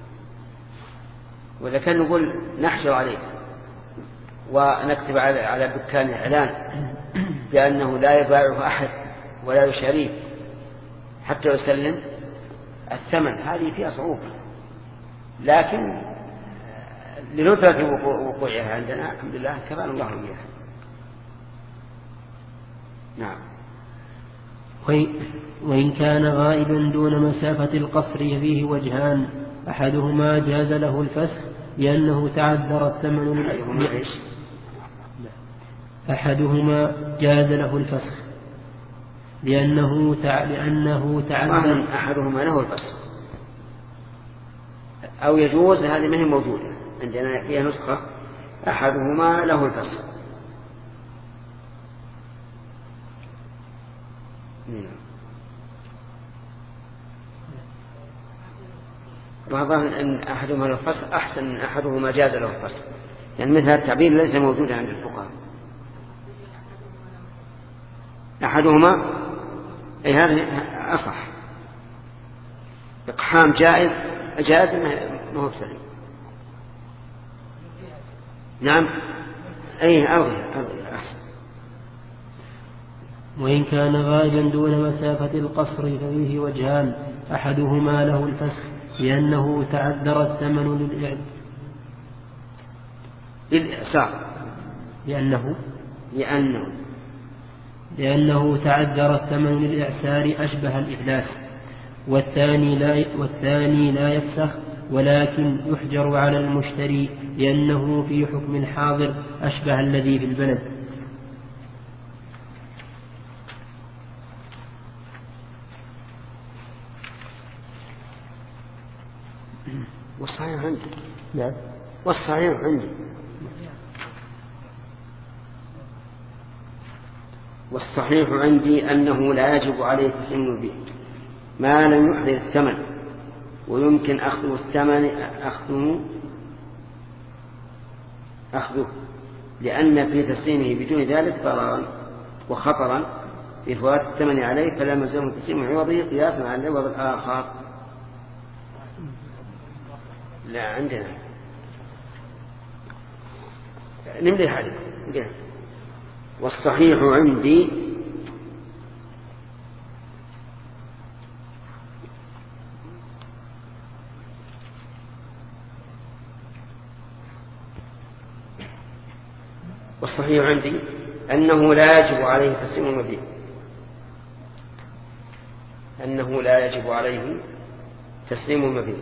وإذا كان نقول نحجر عليه ونكتب على دكان إعلان بأنه لا يباعه أحد ولا يشاريه حتى يسلم الثمن، هذه فيها صعوبة، لكن لندرة وقوعها عندنا الحمد لله كفانا الله بها. نعم. وإن كان غائبا دون مسافة القصر فيه وجهان، أحدهما جاز له الفسخ لأنه تعذر الثمن للإعلان. أحدهما جاز له الفسخ لأنه تع... لأنه تعذر. أحدهما له الفسخ أو يجوز، هذه ما هي موجودة عندنا فيها نسخة أحدهما له الفسخ. وأظن أن أحدهما له الفسخ أحسن من أحدهما جاز له الفسخ، يعني مثل هذا التعبير ليس موجودا عند الفقهاء. أحدهما أي هذا أصح، إقحام جائز جائز ما هو بسليم. نعم أي أوضي أحسن. وإن كان غائبا دون مسافة القصر ففيه وجهان، أحدهما له الفسخ لأنه تعذر الثمن للإعسار لأنه لأنه لأنه تعذر الثمن للإعسار أشبه الإفلاس. والثاني لا والثاني لا يفسخ ولكن يحجر على المشتري لأنه في حكم الحاضر أشبه الذي في البلد. والصحيح عندي. نعم. والصحيح عندي. والصحيح عندي أنه لا يجب عليه تسليم به ما لم يحضر الثمن، ويمكن أخذه الثمن أخذه أخذه لأن في تسليمه بدون ذلك ضررا وخطرا بفوات الثمن عليه، فلا يلزمه تسليم عوضه قياسا على العوض الآخر. لا عندنا نملي هذه. والصحيح عندي والصحيح عندي أنه لا يجب عليه تسليم المبيع أنه لا يجب عليه تسليم المبيع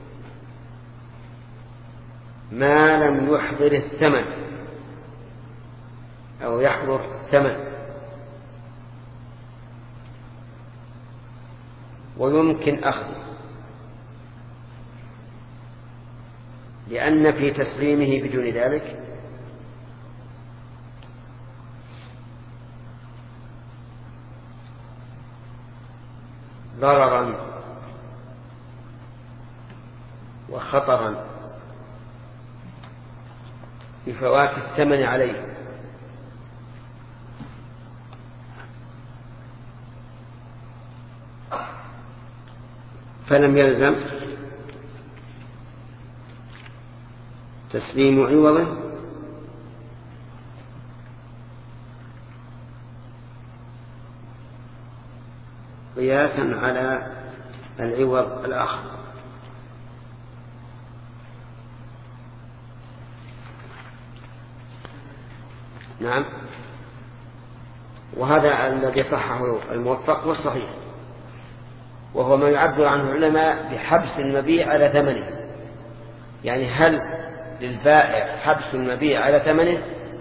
ما لم يحضر الثمن أو يحضر الثمن، ويمكن أخذه لأن في تسليمه بدون ذلك ضررا وخطرا بفوات الثمن عليه، فلم يلزم تسليم عوضه قياسا على العوض الآخر. نعم. وهذا الذي صححه الموفق والصحيح، وهو ما يعبر عنه العلماء بحبس المبيع على ثمنه، يعني هل للبائع حبس المبيع على ثمنه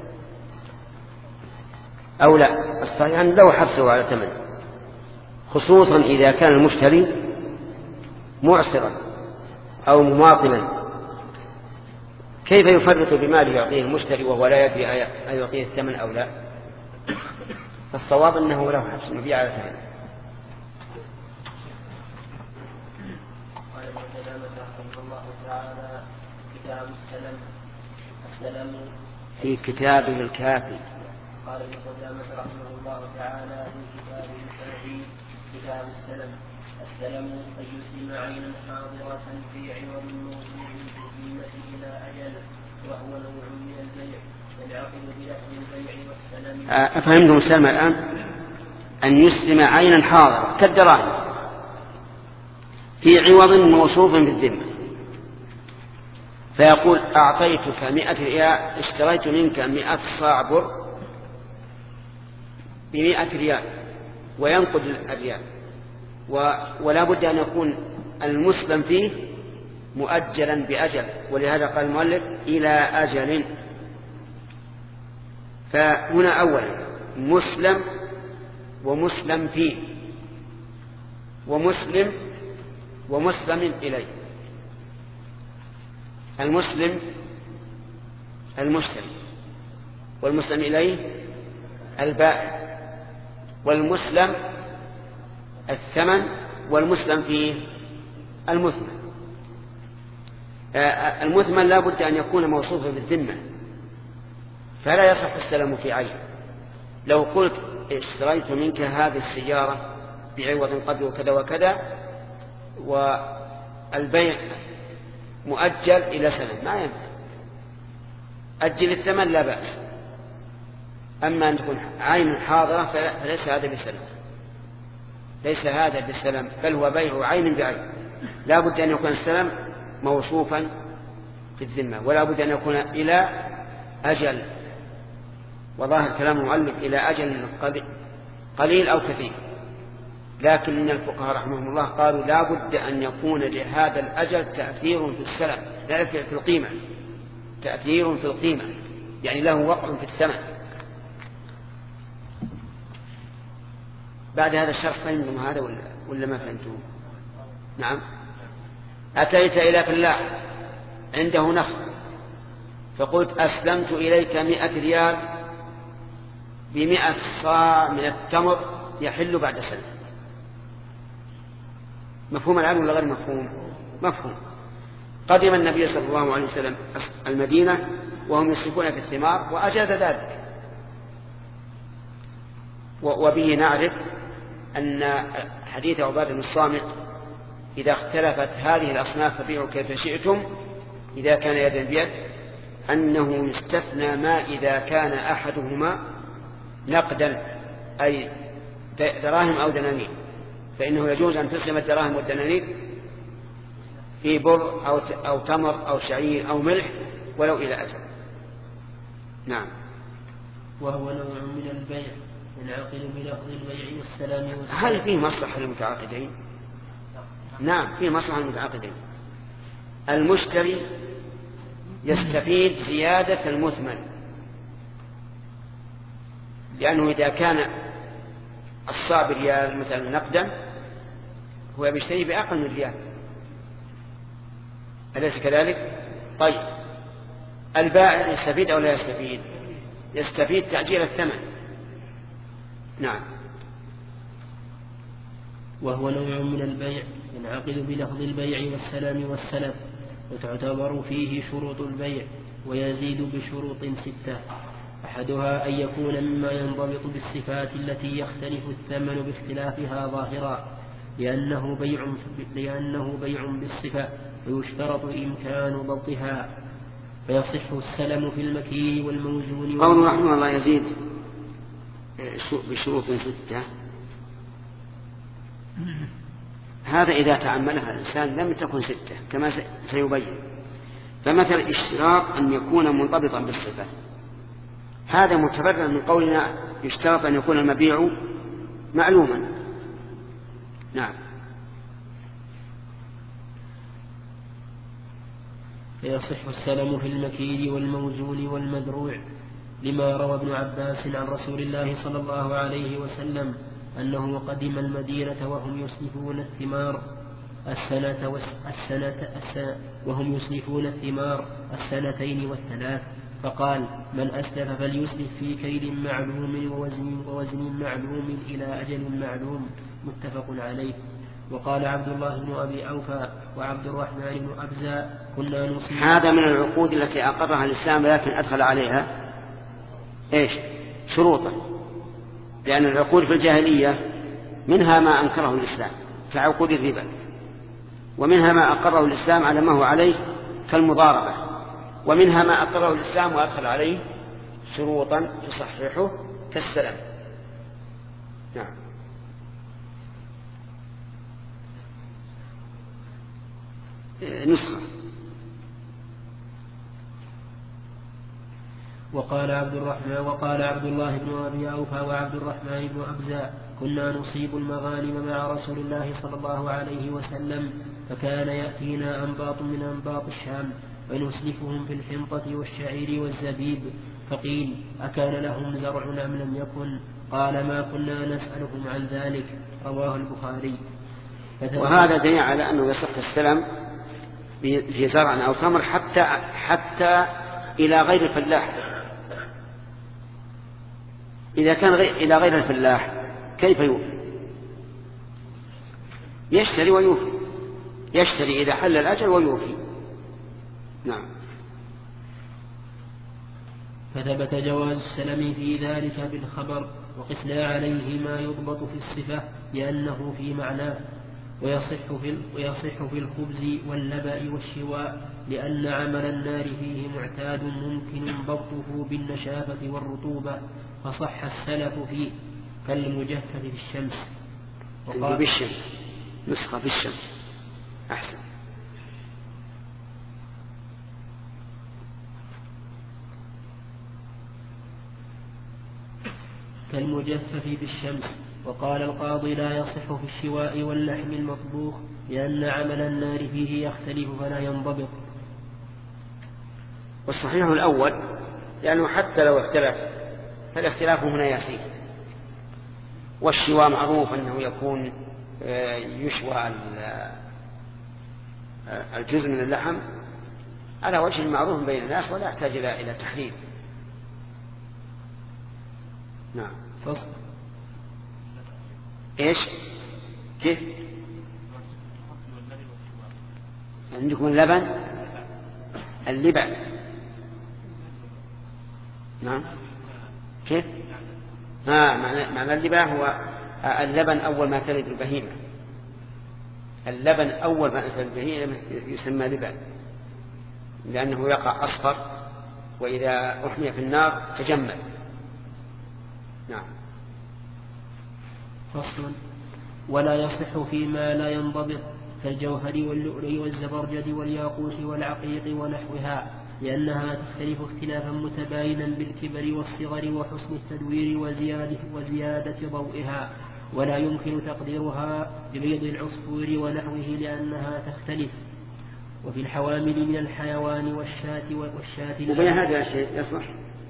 أو لا؟ الصحيح أن له حبسه على ثمنه، خصوصا إذا كان المشتري معسرا أو مماطلا، كيف يفرط بماله يعطيه المشتري وهو لا يدري أن يعطيه الثمن أو لا؟ فالصواب أنه له حبس المبيع على ثمنه. قال ابن قدامة رحمه الله تعالى كتاب السلم السلم في كتابه الكافي. قال ابن قدامة رحمه الله تعالى في كتابه الكافي كتاب السلم السلم أن يسلم عينا حاضرة في عوض موضوع في الذمة إلى أجل وهو نوع من البيع ينعقد بلفظ البيع والسلم. أفهمتم السلم الآن؟ أن يسلم عينا حاضرة كالدراهم في عوض موصوف بالذمة، فيقول أعطيتك مئة ريال، اشتريت منك مئة صاع بر بمئة ريال، وينقد الريال، ولا بد أن يكون المسلم فيه مؤجلا بأجل، ولهذا قال المؤلف إلى أجل. فهنا أولا مسلم ومسلم فيه ومسلم ومسلم إليه. المسلم المشتري، والمسلم إليه البائع، والمسلم الثمن، والمسلم فيه المثمن. المثمن لا بد أن يكون موصوفا بالذمة، فلا يصح السلم في عين. لو قلت اشتريت منك هذه السيارة بعوض قدره كذا وكذا، والبيع مؤجل إلى سنة، ما ينفع. أجل الثمن لا بأس، أما أن تكون عين حاضرة فليس هذا بسلم، ليس هذا بسلم، بل هو بيع عين بعين. لا بد أن يكون السلم موصوفا في الذمة، ولا بد أن يكون إلى أجل، وظاهر كلام المؤلف إلى أجل قليل أو كثير. لكن إن الفقهاء رحمهم الله قالوا لا بد أن يكون لهذا الأجل تأثير في السلم، لا في القيمة، تأثير في القيمة، يعني له وقع في الثمن. بعد هذا الشرح فهمتم هذا ولا, ولا ما فهمتم؟ نعم. أتيت إلى فلاح عنده نخل، فقلت أسلمت إليك مئة ريال بمئة صاع من التمر يحل بعد سنة. مفهوم الآن ولا غير مفهوم؟ مفهوم. قدم النبي صلى الله عليه وسلم المدينة وهم يصرفون في الثمار وأجاز ذلك، وبه نعرف أن حديث عبادة بن الصامت إذا اختلفت هذه الأصناف فبيعوا كيف شئتم إذا كان يدا بيد، أنه يستثنى ما إذا كان أحدهما نقدا أي دراهم أو دنانير، فإنه يجوز أن تسلم الدراهم والدنانير في بر أو أو تمر أو شعير أو ملح ولو إلى أجل. نعم. وهو نوع من البيع ينعقد بلفظ البيع والسلام والسلام. هل فيه مصلحة للمتعاقدين؟ نعم فيه مصلحة للمتعاقدين. المشتري يستفيد زيادة المثمن، لأنه إذا كان الصاع بريال مثلا نقدا هو بيشتري بأقل من ريال، أليس كذلك؟ طيب البائع يستفيد أو لا يستفيد؟ يستفيد تأجيل الثمن. نعم. وهو نوع من البيع ينعقد بلفظ البيع والسلام والسلف، وتعتبر فيه شروط البيع ويزيد بشروط ستة. أحدها أن يكون مما ينضبط بالصفات التي يختلف الثمن باختلافها ظاهرا، لأنه بيع لأنه بيع بالصفة ويشترط إمكان ضبطها، فيصح السلم في المكيل والموزون. قول رحمه الله يزيد بشروط ستة، هذا إذا تعملها الإنسان لم تكن ستة كما سيبين. فمثل اشتراط أن يكون منضبطا بالصفة، هذا متبرر من قولنا يشترط أن يكون المبيع معلوما. نعم. فيصح السلم في المكيل والموزون والمدروع، لما روى ابن عباس عن رسول الله صلى الله عليه وسلم أنه قدم المدينة وهم يسلفون الثمار السنة والسنة السنة وهم يسلفون الثمار السنتين والثلاث، فقال: من أسلف فليسلف في كيل معلوم ووزن, ووزن معلوم إلى أجل معلوم، متفق عليه. وقال عبد الله بن أبي أوفى وعبد الرحمن بن أبزاء كنا نصيب. هذا من العقود التي أقرها الإسلام لكن أدخل عليها إيش شروطا، لأن العقود في الجاهلية منها ما أنكره الإسلام كعقود الربا، ومنها ما أقره الإسلام على ما هو عليه كالمضاربة، ومنها ما أقره الإسلام وأدخل عليه شروطا تصححه كالسلام. نعم. نسخة. وقال عبد الرحمن وقال عبد الله بن أبي أوفى وعبد الرحمن بن أبزاء كنا نصيب المغانم مع رسول الله صلى الله عليه وسلم، فكان يأتينا أنباط من أنباط الشام فنسلفهم في الحنطة والشعير والزبيب، فقيل أكان لهم زرع أم لم يكن؟ قال ما كنا نسألهم عن ذلك. رواه البخاري. وهذا دليل على أنه يصح السلم في زرع أو تمر حتى حتى إلى غير الفلاح. إذا كان غير إلى غير الفلاح كيف يوفي؟ يشتري ويوفي، يشتري إذا حل الأجل ويوفي. نعم. فثبت جواز السلم في ذلك بالخبر، وقسنا عليه ما يضبط في الصفة لأنه في معناه، ويصح في, ويصح في الخبز واللبأ والشواء لأن عمل النار فيه معتاد ممكن ضبطه بالنشافة والرطوبة، فصح السلف فيه كالمجفف في الشمس. وقال بالشمس نسخة في الشمس أحسن. كالمجفف بالشمس. وقال القاضي لا يصح في الشواء واللحم المطبوخ لأن عمل النار فيه يختلف فلا ينضبط. والصحيح الأول لأنه حتى لو اختلف فالاختلاف هنا يسير. والشواء معروف أنه يكون يشوى الجزء من اللحم على وجه معروف بين الناس ولا يحتاج إلى تحريم. نعم. فصل. إيش كيف عندكم اللبن اللبن؟ نعم. كيف ها معنى, معنى اللبن هو اللبن أول ما تلد البهيمة. اللبن أول ما تلد البهيمة يسمى لبن لأنه يقع أصفر وإذا أحمي في النار تجمد. نعم. فصل. ولا يصح فيما لا ينضبط كالجوهر واللؤلؤ والزبرجد والياقوت والعقيق ونحوها لأنها تختلف اختلافا متباينا بالكبر والصغر وحسن التدوير وزيادة, وزيادة ضوئها، ولا يمكن تقديرها ببيض العصفور ونحوه لأنها تختلف. وفي الحوامل من الحيوان والشاة والشاة وبين هذا الشيء يصح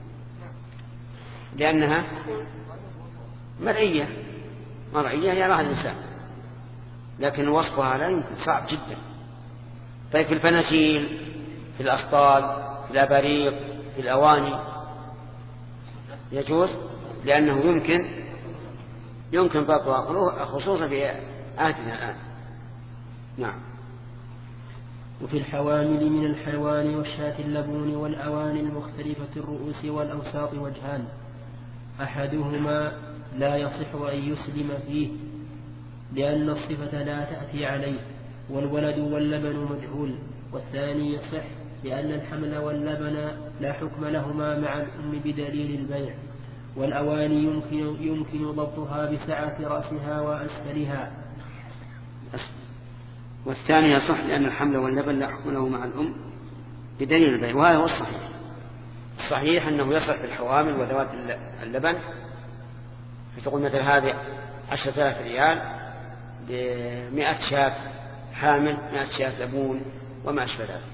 لأنها مرعية مرعية يراها الإنسان لكن وصفها لا يمكن صعب جدا. طيب في الفناجيل في الأسطال في الأباريق في الأواني يجوز لأنه يمكن يمكن ضبطها خصوصا في عهدنا الآن. نعم. وفي الحوامل من الحيوان والشاة اللبون والأواني المختلفة الرؤوس والأوساط وجهان، أحدهما لا يصح أن يسلم فيه لأن الصفة لا تأتي عليه والولد واللبن مجهول، والثاني يصح لأن الحمل واللبن لا حكم لهما مع الأم بدليل البيع، والأواني يمكن, يمكن ضبطها بسعة رأسها وأسفلها. والثاني يصح لأن الحمل واللبن لا حكم له مع الأم بدليل البيع، وهذا هو الصحيح. الصحيح أنه يصح في الحوامل وذوات اللبن، فتقول مثل هذه عشرة آلاف ريال بمئة شاة حامل مئة شاة لبون وما أشبه ذلك.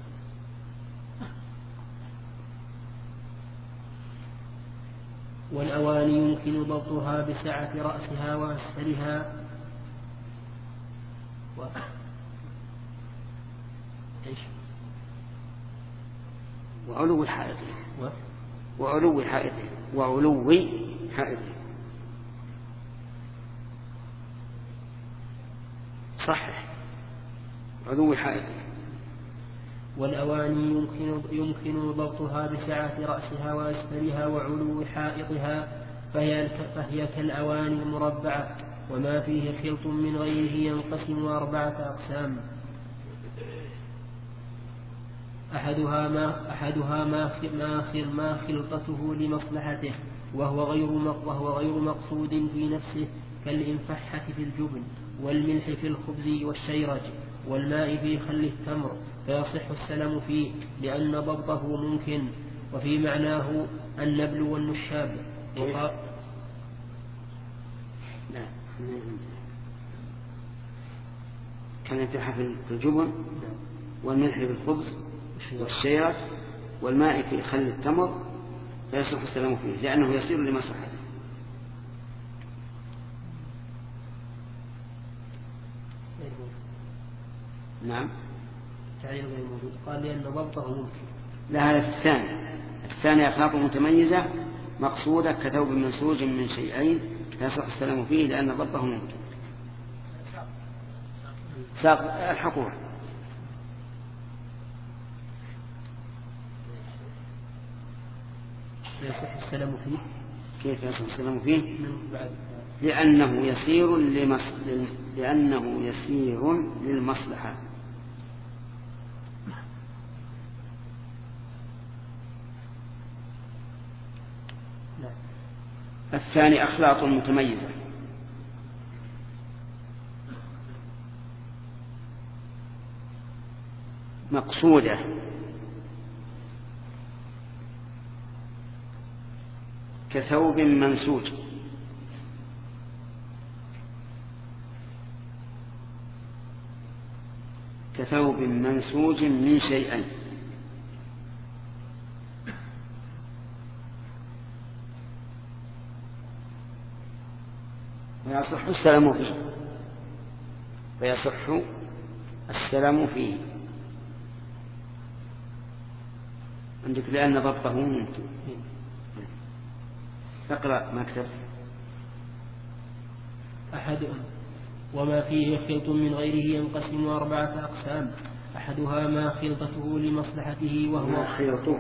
والأواني يمكن ضبطها بسعة رأسها وأسفلها و... إيش؟ وعلو حائطه و... وعلو حائطه وعلو حائطه صحح علو حائطه. والأواني يمكن, يمكن ضبطها بسعة رأسها وأسفلها وعلو حائطها، فهي, فهي كالأواني المربعة، وما فيه خلط من غيره ينقسم أربعة أقسام. أحدها ما, أحدها ما, ما, ما خلطته لمصلحته وهو غير, وهو غير مقصود في نفسه، كالإنفحة في الجبن، والملح في الخبز والشيرج، والماء في خل التمر، فيصح السلم فيه لأن ضبطه ممكن. وفي معناه النبل والنشاب. كان ينفح في الجبن والملح في الخبز والشيرج والماء في خل التمر، فيصح السلام فيه لأنه يسير لمصلحته. نعم. تعليل غير موجود. قال لأن ضبطه ممكن. لا، هذا في الثاني. الثاني أخلاق متميزة مقصودة كثوب منسوج من شيئين فيصح السلام فيه لأن ضبطه ممكن. ساق الحقوق. يصح السلام فيه. كيف يصح السلام فيه؟ لأنه يسير لمص... لأنه يسير للمصلحة. الثاني أخلاط متميزة مقصودة كثوب منسوج كثوب منسوج من شيئين فيصح السلام فيه فيصح السلام فيه عندك لأن ضبطه ممكن. اقرأ ما كتبت. أحدهم وما فيه خلط من غيره ينقسم أربعة أقسام. أحدها ما خلطته لمصلحته وهو ما خلطه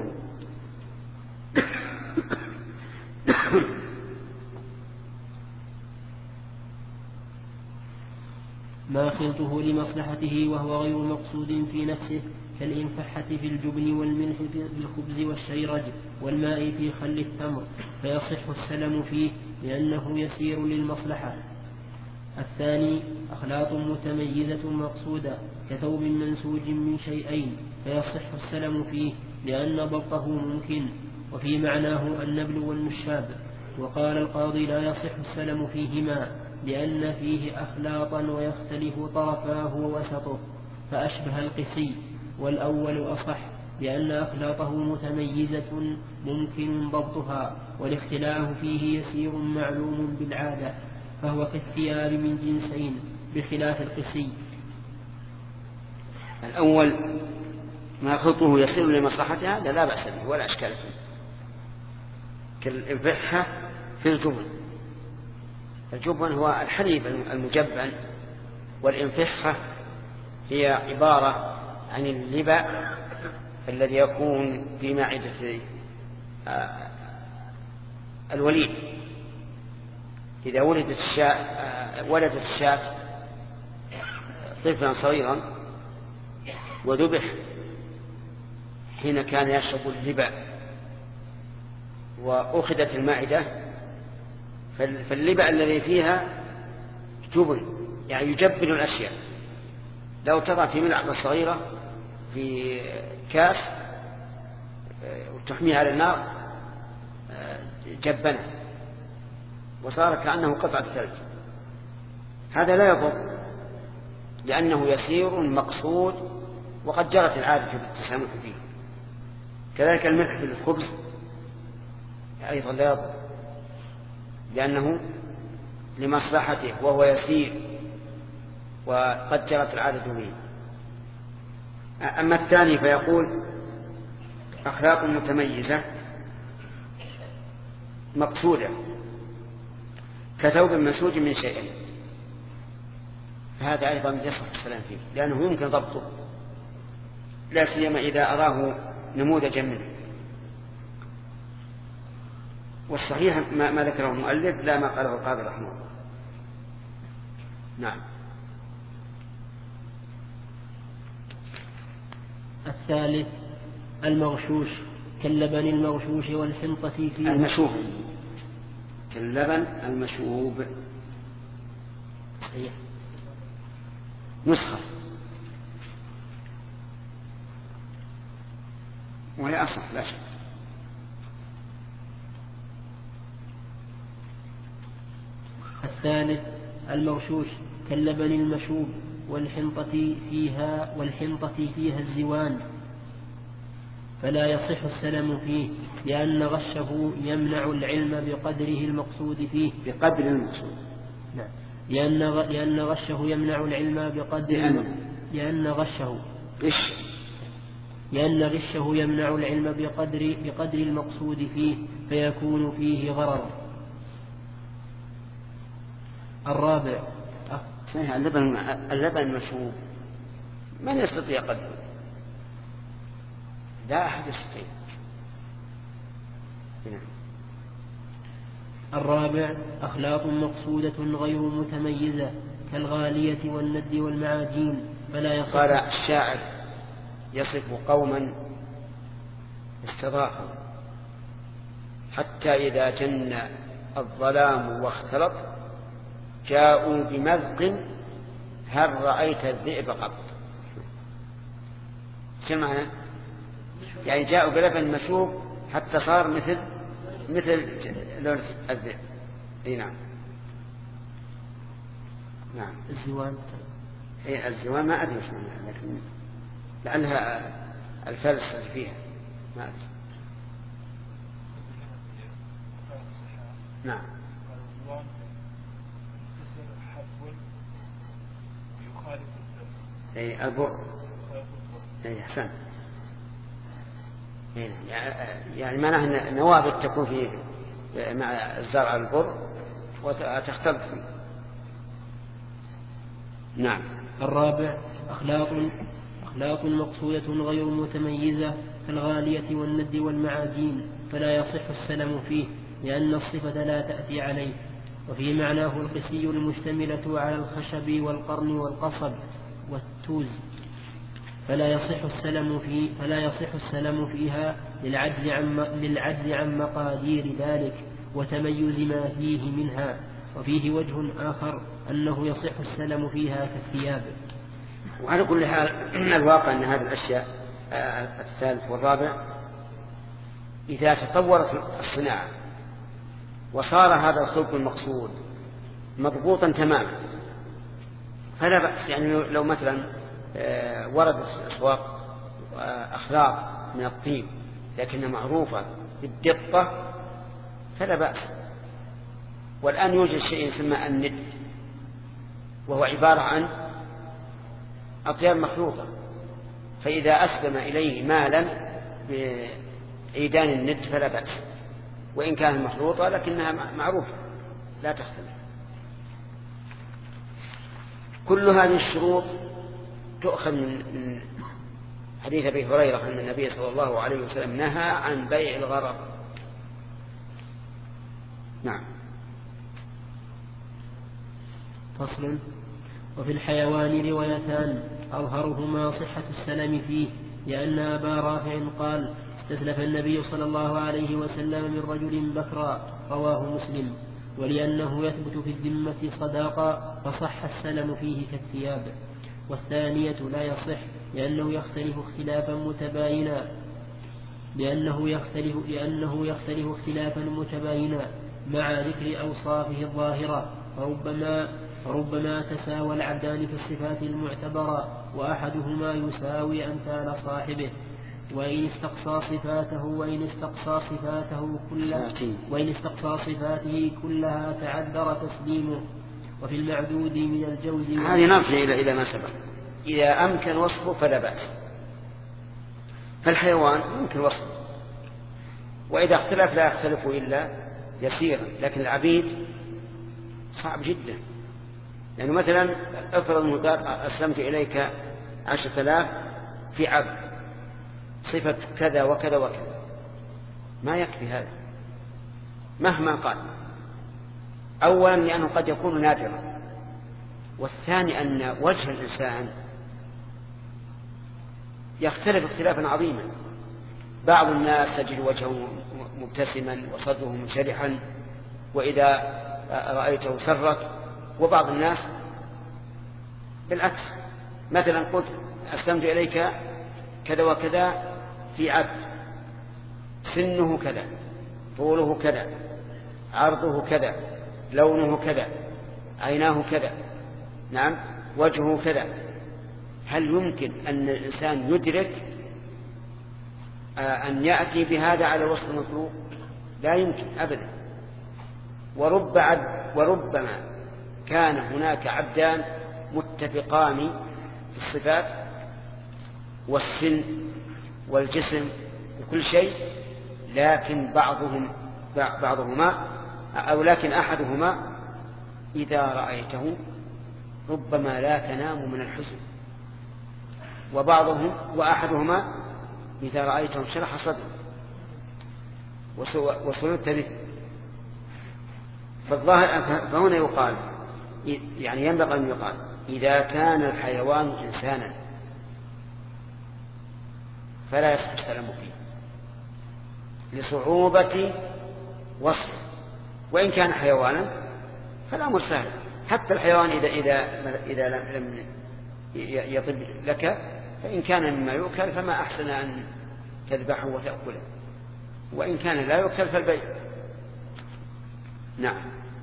ما خلطه لمصلحته وهو غير مقصود في نفسه، كالإنفحة في الجبن والملح في الخبز والشيرج والماء في خل التمر، فيصح السلم فيه لأنه يسير للمصلحة. الثاني أخلاط متميزة مقصودة كثوب منسوج من شيئين، فيصح السلم فيه لأن ضبطه ممكن. وفي معناه النبل والنشاب. وقال القاضي لا يصح السلم فيهما لأن فيه أخلاطا ويختلف طرفاه ووسطه فأشبه القسي، والأول أصح لأن أخلاطه متميزة ممكن ضبطها، والاختلاف فيه يسير معلوم بالعادة، فهو كالثياب من جنسين بخلاف القسي. الأول ما خلطه يسير لمصلحتها هذا لا بأس به ولا أشكال فيه، كالإنفحة في الجبن. الجبن هو الحليب المجبن، والإنفحة هي عبارة عن اللبن الذي يكون في معدة الوليد. إذا ولدت الشاة ولدت الشاة طفلا صغيرا وذبح حين كان يشرب اللبن وأخذت المعدة، فاللبن الذي فيها جبن يعني يجبن الأشياء. لو تضع في ملعقة صغيرة في كاس وتحميها على النار جبنه وصار كأنه قطعة ثلج. هذا لا يضر لأنه يسير مقصود وقد جرت العادة بالتسامح فيه. كذلك الملح في الخبز أيضا لا يضر لأنه لمصلحته وهو يسير وقد جرت العادة به. أما الثاني فيقول أخلاق متميزة مقصودة كثوب منسوج من شيئين. فهذا أيضا يصح السلام فيه، لأنه يمكن ضبطه، لا سيما إذا أراه نموذجا منه. والصحيح ما, ما ذكره المؤلف لا ما قاله القاضي رحمه الله. نعم. الثالث المغشوش كاللبن المغشوش والحنطة فيه. المشوب كاللبن المشوب صحيح. نسخة وهي أصح لا شك. الثالث المغشوش كاللبن المشوب والحنطة فيها والحنطة فيها الزوان، فلا يصح السلم فيه، لأن غشه يمنع العلم بقدره المقصود فيه. بقدر المقصود. نعم. لأن لأن غشه يمنع العلم بقدر لأن, لأن غشه غش لأن غشه يمنع العلم بقدر بقدر المقصود فيه، فيكون فيه غرر. الرابع صحيح. اللبن اللبن المشوب من يستطيع قدره؟ لا أحد يستطيع. الرابع أخلاق مقصودة غير متميزة كالغالية والند والمعاجين، فلا يصح. قال الشاعر يصف قوما استضافوا حتى إذا جن الظلام واختلط جاءوا بمذق هل رأيت الذئب قط. شو معنى؟ يعني جاءوا بلبن مشوب حتى صار مثل مثل لون الذئب. اي نعم. نعم. الزوان. اي الزوان ما ادري وش معناها، لكن لعلها الفلس فيها ما ادري. نعم. اي البر. اي احسن. يعني معناه أن نوابت تكون في مع الزرع البر وتختلط فيه. نعم. الرابع أخلاق أخلاق مقصودة غير متميزة كالغالية والند والمعاجين، فلا يصح السلم فيه، لأن الصفة لا تأتي عليه. وفي معناه القسي المشتملة على الخشب والقرن والقصب والتوز، فلا يصح السلم فيه فلا يصح السلم فيها للعجز عن للعجز عن مقادير ذلك وتميز ما فيه منها. وفيه وجه آخر أنه يصح السلم فيها كالثياب. وعلى كل حال الواقع أن هذه الأشياء الثالث والرابع إذا تطورت الصناعة وصار هذا الخلق المقصود مضبوطا تماما فلا بأس. يعني لو مثلا وردت في الأسواق أخلاق من الطيب لكنها معروفة بالدقة فلا بأس. والآن يوجد شيء يسمى الند، وهو عبارة عن أطياب مخلوطة، فإذا أسلم إليه مالا بعيدان الند فلا بأس، وإن كانت مخلوطة لكنها معروفة لا تختلف. كل هذه الشروط تؤخذ من حديث أبي هريرة أن النبي صلى الله عليه وسلم نهى عن بيع الغرر. نعم. فصل. وفي الحيوان روايتان أظهرهما صحة السلم فيه، لأن أبا رافع قال استسلف النبي صلى الله عليه وسلم من رجل بكرا، رواه مسلم، ولأنه يثبت في الذمة صداقة فصح السلم فيه كالثياب. والثانية لا يصح لأنه يختلف اختلافا متباينا لأنه يختلف لأنه يختلف اختلافا متباينا مع ذكر أوصافه الظاهرة، فربما فربما تساوى العبدان في الصفات المعتبرة وأحدهما يساوي أمثال صاحبه، وإن استقصى صفاته وإن استقصى صفاته كلها وإن استقصى صفاته كلها تعذر تسليمه. وفي المعدود من الجوز هذه نرجع إلى إلى ما سبق. إذا أمكن وصفه فلا بأس. فالحيوان يمكن وصفه، وإذا اختلف لا يختلف إلا يسيرا، لكن العبيد صعب جدا. يعني مثلا افرض أنه قال أسلمت إليك عشرة آلاف في عبد صفة كذا وكذا وكذا، ما يكفي هذا مهما قال. أولا لأنه قد يكون نادرا، والثاني أن وجه الإنسان يختلف اختلافا عظيما. بعض الناس تجد وجهه مبتسما وصدره منشرحا وإذا رأيته سرك، وبعض الناس بالعكس. مثلا قلت أسلمت إليك كذا وكذا في عبد سنه كذا، طوله كذا، عرضه كذا، لونه كذا، عيناه كذا، نعم، وجهه كذا. هل يمكن أن الإنسان يدرك أن يأتي بهذا على الوصف المطلوب؟ لا يمكن أبدا. ورب عبد وربما كان هناك عبدان متفقان في الصفات والسن والجسم وكل شيء، لكن بعضهم بعضهما أو لكن أحدهما إذا رأيته ربما لا تنام من الحزن، وبعضهم وأحدهما إذا رأيته انشرح صدره وسررت به. فالظاهر فهنا يقال، يعني ينبغي أن يقال إذا كان الحيوان إنسانا فلا يصح الكلام فيه لصعوبة وصفه، وإن كان حيوانا فالأمر سهل. حتى الحيوان إذا إذا إذا لم يطب لك فإن كان مما يؤكل فما أحسن أن تذبحه وتأكله، وإن كان لا يؤكل فالبيع. نعم.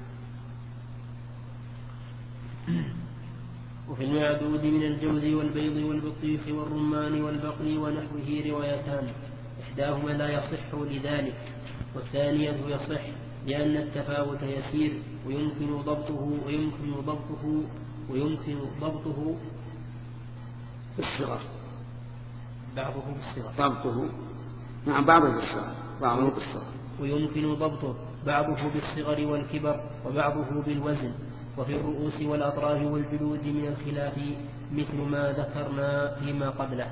وفي المعدود من الجوز والبيض والبطيخ والرمان والبقل ونحوه روايتان، إحداهما لا يصح لذلك، والثانية يصح لأن التفاوت يسير ويمكن ضبطه ويمكن ضبطه ويمكن ضبطه بالصغر، بعضه بالصغر ضبطه نعم بعضه بالصغر بعضه بالصغر ويمكن ضبطه بعضه بالصغر والكبر وبعضه بالوزن. وفي الرؤوس والأطراف والجلود من الخلاف مثل ما ذكرنا فيما قبله.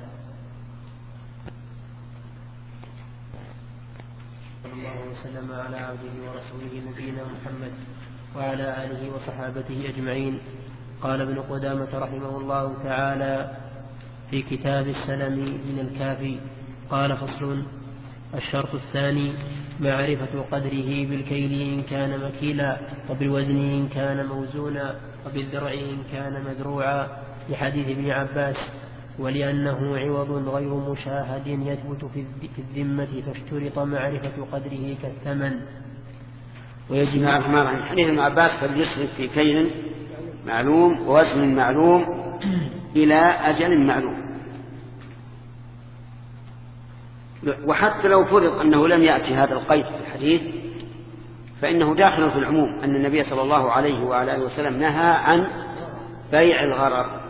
صلى الله وسلم على عبده ورسوله نبينا محمد وعلى آله وصحابته أجمعين. قال ابن قدامة رحمه الله تعالى في كتاب السلم من الكافي قال: فصل. الشرط الثاني معرفة قدره بالكيل إن كان مكيلا، وبالوزن إن كان موزونا، وبالذرع إن كان مذروعا، لحديث ابن عباس: ولأنه عوض غير مشاهد يثبت في الذمة فاشترط معرفة قدره كالثمن. ويجب عن حديث ابن عباس فليصرف في كيل معلوم ووزن معلوم إلى أجل معلوم. وحتى لو فرض أنه لم يأتي هذا القيد في الحديث فإنه داخل في العموم، أن النبي صلى الله عليه وعلى آله وسلم نهى عن بيع الغرر.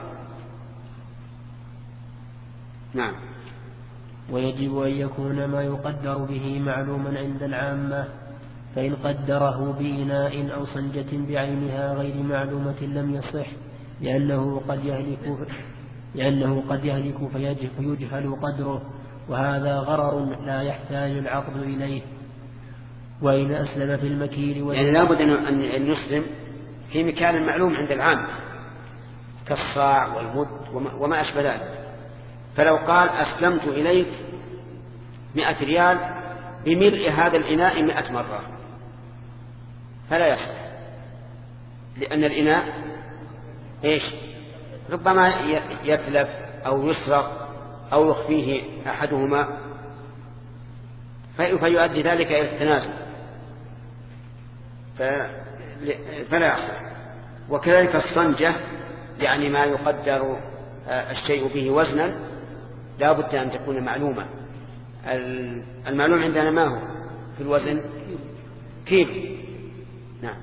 نعم. ويجب أن يكون ما يقدر به معلوما عند العامة، فإن قدره بإناء أو صنجة بعينها غير معلومة لم يصح، لأنه قد يهلك لأنه قد يهلك فيجهل قدره، وهذا غرر لا يحتاج العقد إليه. وإن أسلم في المكيل يعني لابد أن يسلم في مكان معلوم عند العام كالصاع والمد وما أشبه ذلك. فلو قال أسلمت إليك مئة ريال بملء هذا الإناء مئة مرة فلا يصح، لأن الإناء إيش ربما يتلف أو يسرق أو يخفيه أحدهما فيؤدي ذلك إلى التنازل فلا يصح. وكذلك الصنجة، يعني ما يقدر الشيء به وزنا لا بد أن تكون معلومة. المعلوم عندنا ما هو في الوزن؟ كيلو. نعم.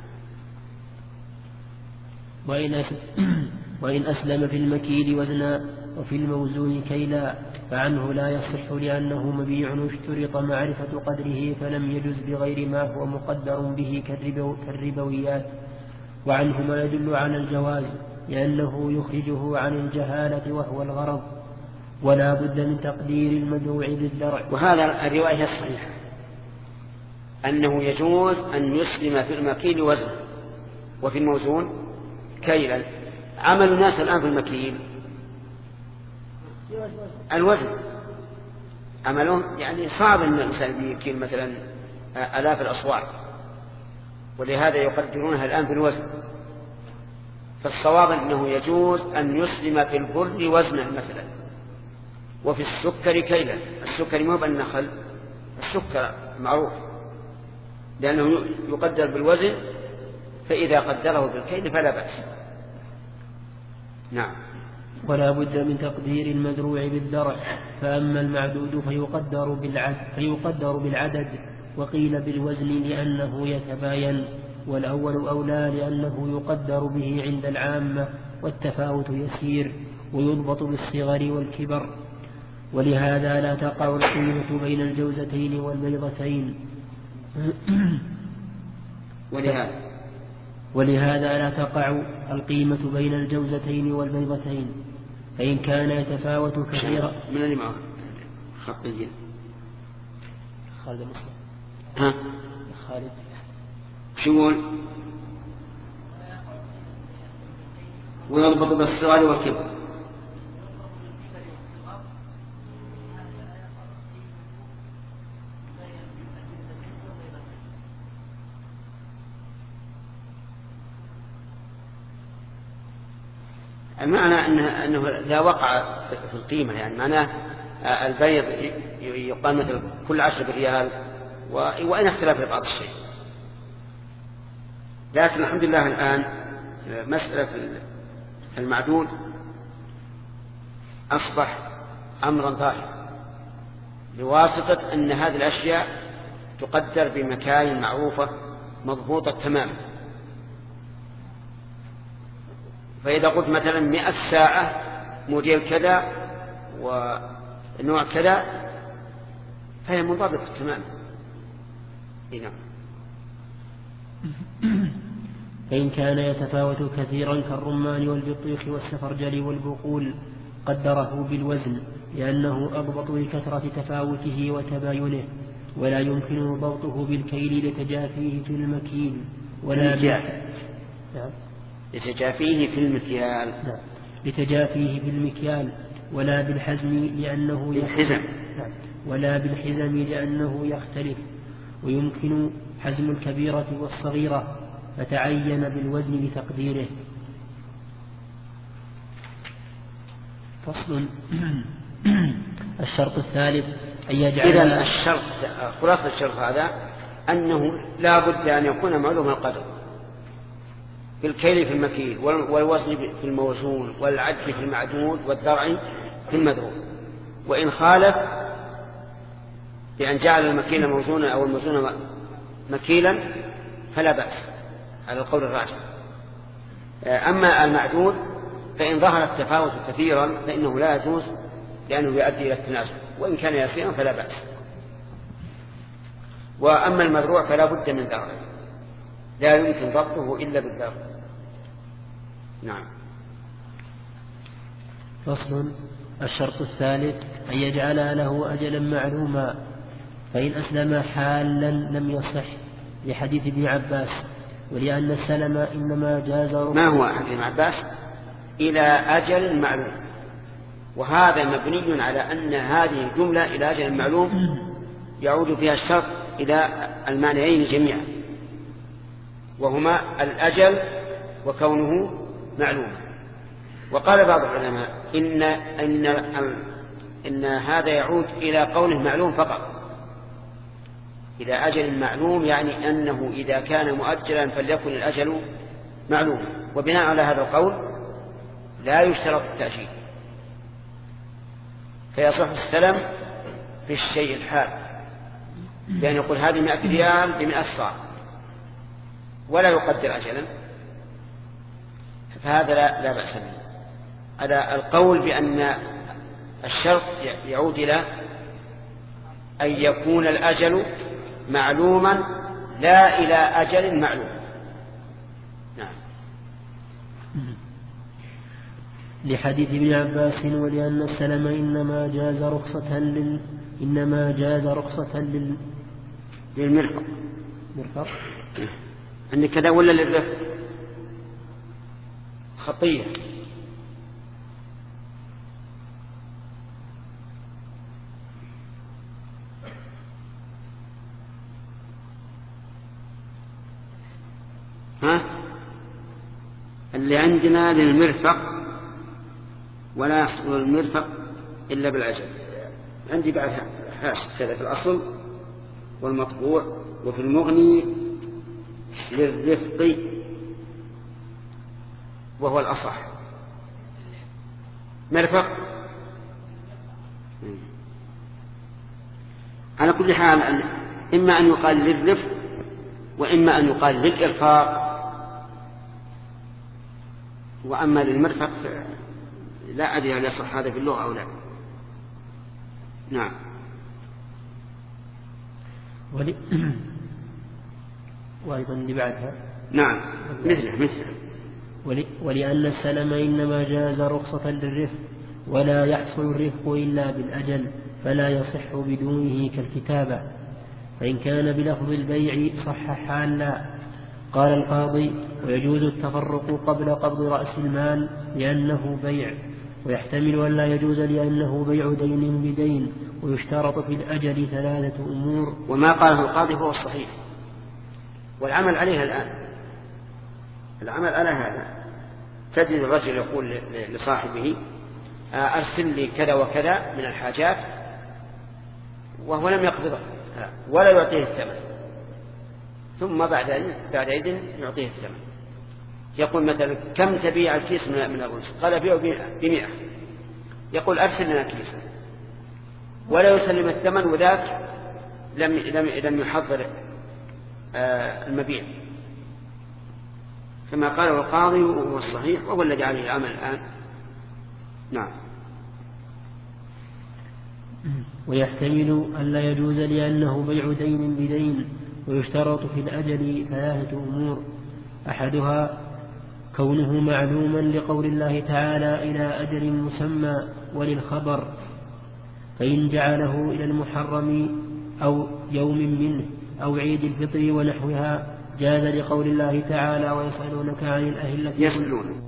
وإن أسلم في المكيل وزنا وفي الموزون كيلا فعنه لا يصح، لأنه مبيع اشترط معرفة قدره فلم يجز بغير ما هو مقدر به كالربويات. وعنه ما يدل على الجواز لأنه يخرجه عن الجهالة وهو الغرض، ولا بد من تقدير المدعو بالذرع. وهذا الرواية الصحيحة أنه يجوز أن يسلم في المكيل وزن وفي الموزون كيلا. عمل الناس الآن في المكيل الوزن، عملهم يعني صعب أن الإنسان يكيل مثلا آلاف الأصواع، ولهذا يقدرونها الآن بالوزن. فالصواب أنه يجوز أن يسلم في البر وزنا مثلا، وفي السكر كيلا. السكر مو بالنخل، السكر معروف لأنه يقدر بالوزن، فإذا قدره بالكيل فلا بأس. نعم. ولا بد من تقدير المدروع بالذرع، فأما المعدود فيقدر بالعدد, فيقدر بالعدد وقيل بالوزن لأنه يتباين، والأول أولى لأنه يقدر به عند العامة والتفاوت يسير، ويضبط بالصغر والكبر. ولهذا لا تقع القيمة بين الجوزتين والبيضتين ولهذا ولهذا لا تقع القيمة بين الجوزتين والبيضتين، فإن كان يتفاوت كثيرا. من اللي معه خط الجن خالد مسلم ها خالد شو يقول؟ ويضبط بالصغر والكبر. المعنى أنه, أنه لا وقع في القيمة، يعني معناه البيض يقال مثل كل عشرة ريال، وإن اختلف في بعض الشيء. لكن الحمد لله الآن مسألة المعدود أصبح أمرا ظاهرا بواسطة أن هذه الأشياء تقدر بمكاين معروفة مضبوطة تماما. فإذا قلت مثلا مئة ساعة موديل كذا ونوع كذا فهي منضبطة تماما. نعم. فإن كان يتفاوت كثيرا كالرمان والبطيخ والسفرجل والبقول قدره بالوزن، لأنه أضبط لكثرة تفاوته وتباينه، ولا يمكن ضبطه بالكيل لتجافيه في المكيل ولا نعم. لتجافيه في المكيال نعم. لتجافيه في المكيال ولا بالحزم لأنه بالحزم نعم. ولا بالحزم لأنه يختلف، ويمكن حزم الكبيرة والصغيرة، فتعين بالوزن لتقديره. فصل. الشرط الثالث أن يجعل. إذن الشرط خلاصة الشرط هذا أنه لا بد أن يكون معلوم القدر بالكيل في المكيل، والوزن في الموزون، والعد في المعدود، والذرع في المذروع. وإن خالف بأن جعل المكيل موزونا أو الموزون مكيلا فلا بأس على القول الراجح. أما المعدود فإن ظهر التفاوت كثيرا فإنه لا يجوز، لأنه يؤدي إلى التنازل، وإن كان يسيرا فلا بأس. وأما المذروع فلا بد من ذرع، لا يمكن ضبطه إلا بالذرع. نعم. فصل. الشرط الثالث أن يجعل له أجلا معلوما، فإن أسلم حالا لم يصح، لحديث ابن عباس، ولأن السلم إنما جاز. ما هو حديث ابن عباس؟ إلى أجل معلوم، وهذا مبني على أن هذه الجملة إلى أجل معلوم يعود فيها الشرط إلى المعنيين جميعا، وهما الأجل وكونه معلوما. وقال بعض العلماء إن, إن, إن هذا يعود إلى قوله معلوم فقط، إلى أجل معلوم، يعني أنه إذا كان مؤجلا فليكن الأجل معلوم. وبناء على هذا القول لا يشترط التأجيل، فيصح السلم في الشيء الحال، لأن يقول هذه مئة ريال بمئة صاع ولا يقدر أجلا، فهذا لا, لا بأس به. هذا القول بأن الشرط يعود إلى أن يكون الأجل معلوما لا إلى أجل معلوم. نعم. لحديث ابن عباس ولأن السلم إنما جاز رخصة لل إنما جاز رخصة لل للمرفق. مرفق عندك كذا ولا للرفق؟ خطية. ها؟ اللي عندنا للمرفق ولا يحصل المرفق إلا بالعجل. عندي بعد حاش كذا في الأصل والمطبوع وفي المغني للرفق وهو الأصح. مرفق على كل حال إما أن يقال للرفق وإما أن يقال للإرفاق، وأما للمرفق لا أدري هل يصح هذا في اللغة أو لا. نعم. ولي... وأيضا اللي بعدها نعم مثله مثله ولي... ولأن السلم إنما جاز رخصة للرفق ولا يحصل الرفق إلا بالأجل فلا يصح بدونه كالكتابة، فإن كان بلفظ البيع صح حالا. قال القاضي: ويجوز التفرق قبل قبض رأس المال لأنه بيع، ويحتمل أن لا يجوز لأنه بيع دين بدين، ويشترط في الأجل ثلاثة أمور. وما قاله القاضي هو الصحيح والعمل عليها الآن. العمل على هذا تجد الرجل يقول لصاحبه: أرسل لي كذا وكذا من الحاجات، وهو لم يقبضه ولا يعطيه الثمن، ثم بعد بعد عيد يعطيه الثمن. يقول مثلا: كم تبيع الكيس من الرز؟ قال: بيعه بمئة. يقول: أرسل لنا كيسا، ولا يسلم الثمن، وذاك لم لم لم يحضر المبيع، كما قاله القاضي وهو الصحيح وهو الذي عليه العمل الآن. نعم. ويحتمل أن لا يجوز لأنه بيع دين بدين، ويشترط في الأجل ثلاثة أمور: أحدها كونه معلوما لقول الله تعالى: إلى أجل مسمى، وللخبر، فإن جعله إلى المحرم أو يوم منه أو عيد الفطر ونحوها جاز لقول الله تعالى: ويسألونك عن الأهلة يسألون